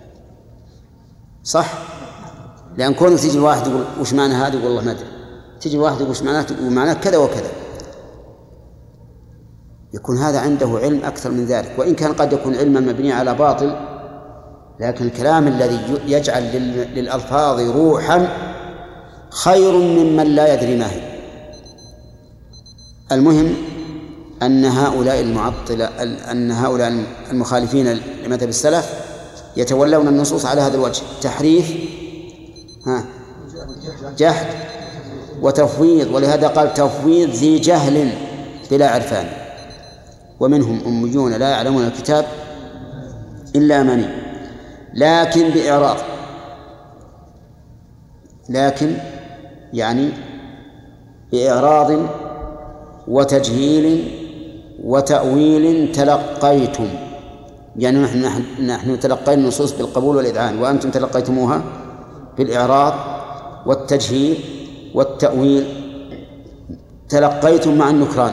صح؟ لأن كونه تيجي واحد يقول وش معنى هذا يقول والله ما أدري، تيجي واحد يقول وش معناه تقول معناه كذا وكذا، يكون هذا عنده علم أكثر من ذلك، وإن كان قد يكون علما مبني على باطل، لكن الكلام الذي يجعل للألفاظ روحا خير ممن لا يدري ما هي. المهم أن هؤلاء المعطلة أن هؤلاء المخالفين لمذهب السلف يتولون النصوص على هذا الوجه: تحريف، جحد، وتفويض. ولهذا قال تفويض ذي جهل بلا عرفان. ومنهم أميون لا يعلمون الكتاب إلا أماني، لكن بإعراض، لكن يعني بإعراض وتجهيل وتأويل تلقيتم، يعني نحن تلقينا النصوص بالقبول والإذعان، وأنتم تلقيتموها بالإعراض والتجهيل والتأويل. تلقيتم مع النكران.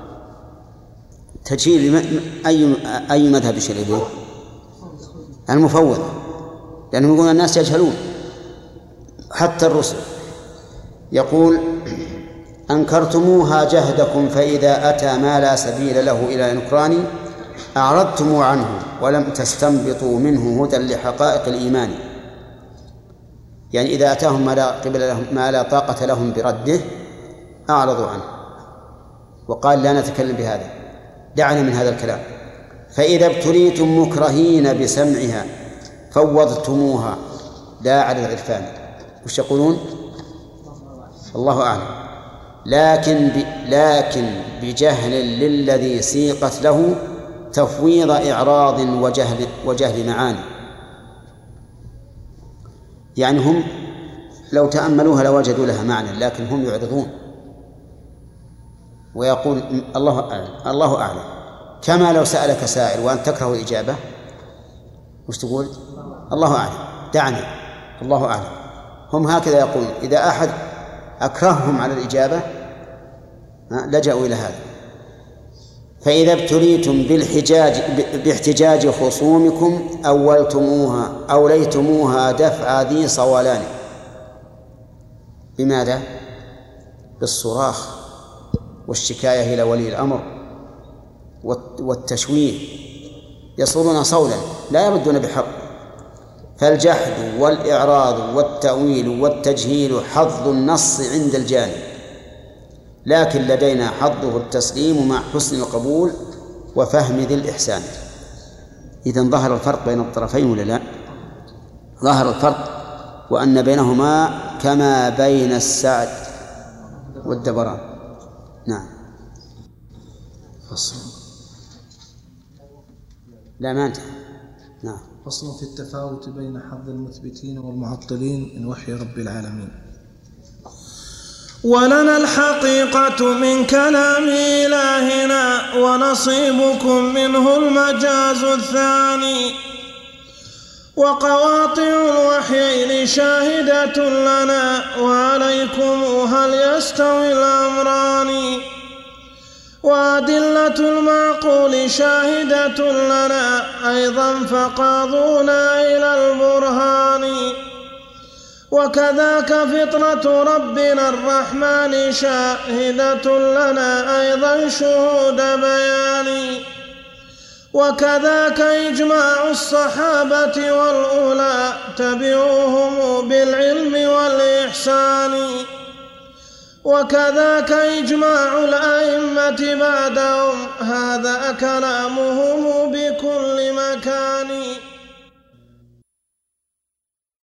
تجهيل أي مذهب يشير إليه؟ المفوض، لأنهم يقولون الناس يجهلون حتى الرسل. يقول أنكرتموها جهدكم فإذا أتى ما لا سبيل له إلى نكران أعرضتم عنه ولم تستنبطوا منه هدى لحقائق الإيمان. يعني إذا أتاهم ما لا طاقة لهم برده أعرضوا عنه وقال لا نتكلم بهذا، دعنا من هذا الكلام. فإذا ابتليتم مكرهين بسمعها فوضتموها لا على العرفان. وش يقولون؟ الله أعلم. لكن بجهل للذي سيقت له تفويض إعراض وجهل معاني. يعني هم لو تأملوها لوجدوا لها معنى، لكن هم يعرضون ويقول الله أعلم. كما لو سألك سائل وأن تكره الإجابة وش تقول؟ الله أعلم، دعني، الله أعلم. هم هكذا يقولون. إذا أحد أكرههم على الإجابة لجأوا إلى هذا. فإذا ابتليتم باحتجاج خصومكم أوليتموها دفع ذي صولان. بماذا؟ بالصراخ والشكاية إلى ولي الأمر والتشويه. يصولون صولا لا يردون بحق. فالجحد والإعراض والتأويل والتجهيل حظ النص عند الجانب، لكن لدينا حظه التسليم مع حسن القبول وفهم ذي الإحسان. إذن ظهر الفرق بين الطرفين ولا لا؟ ظهر الفرق، وأن بينهما كما بين السعد والدبران. نعم. فصل. لا ما انتهى. نعم. فصل في التفاوت بين حظ المثبتين والمعطلين من وحي رب العالمين. ولنا الحقيقة من كلام إلهنا ونصيبكم منه المجاز الثاني، وقواطع الوحيين شاهدة لنا وعليكم هل يستوي الأمران، وأدلة المعقول شاهدة لنا أيضا فقاضونا إلى البرهان، وكذاك فطرة ربنا الرحمن شاهدة لنا أيضا شهود بيان، وكذاك إجماع الصحابة والأولى تبعوهم بالعلم والإحسان، وكذاك إجماع الأئمة بعدهم هذا كلامهم بكل مكان.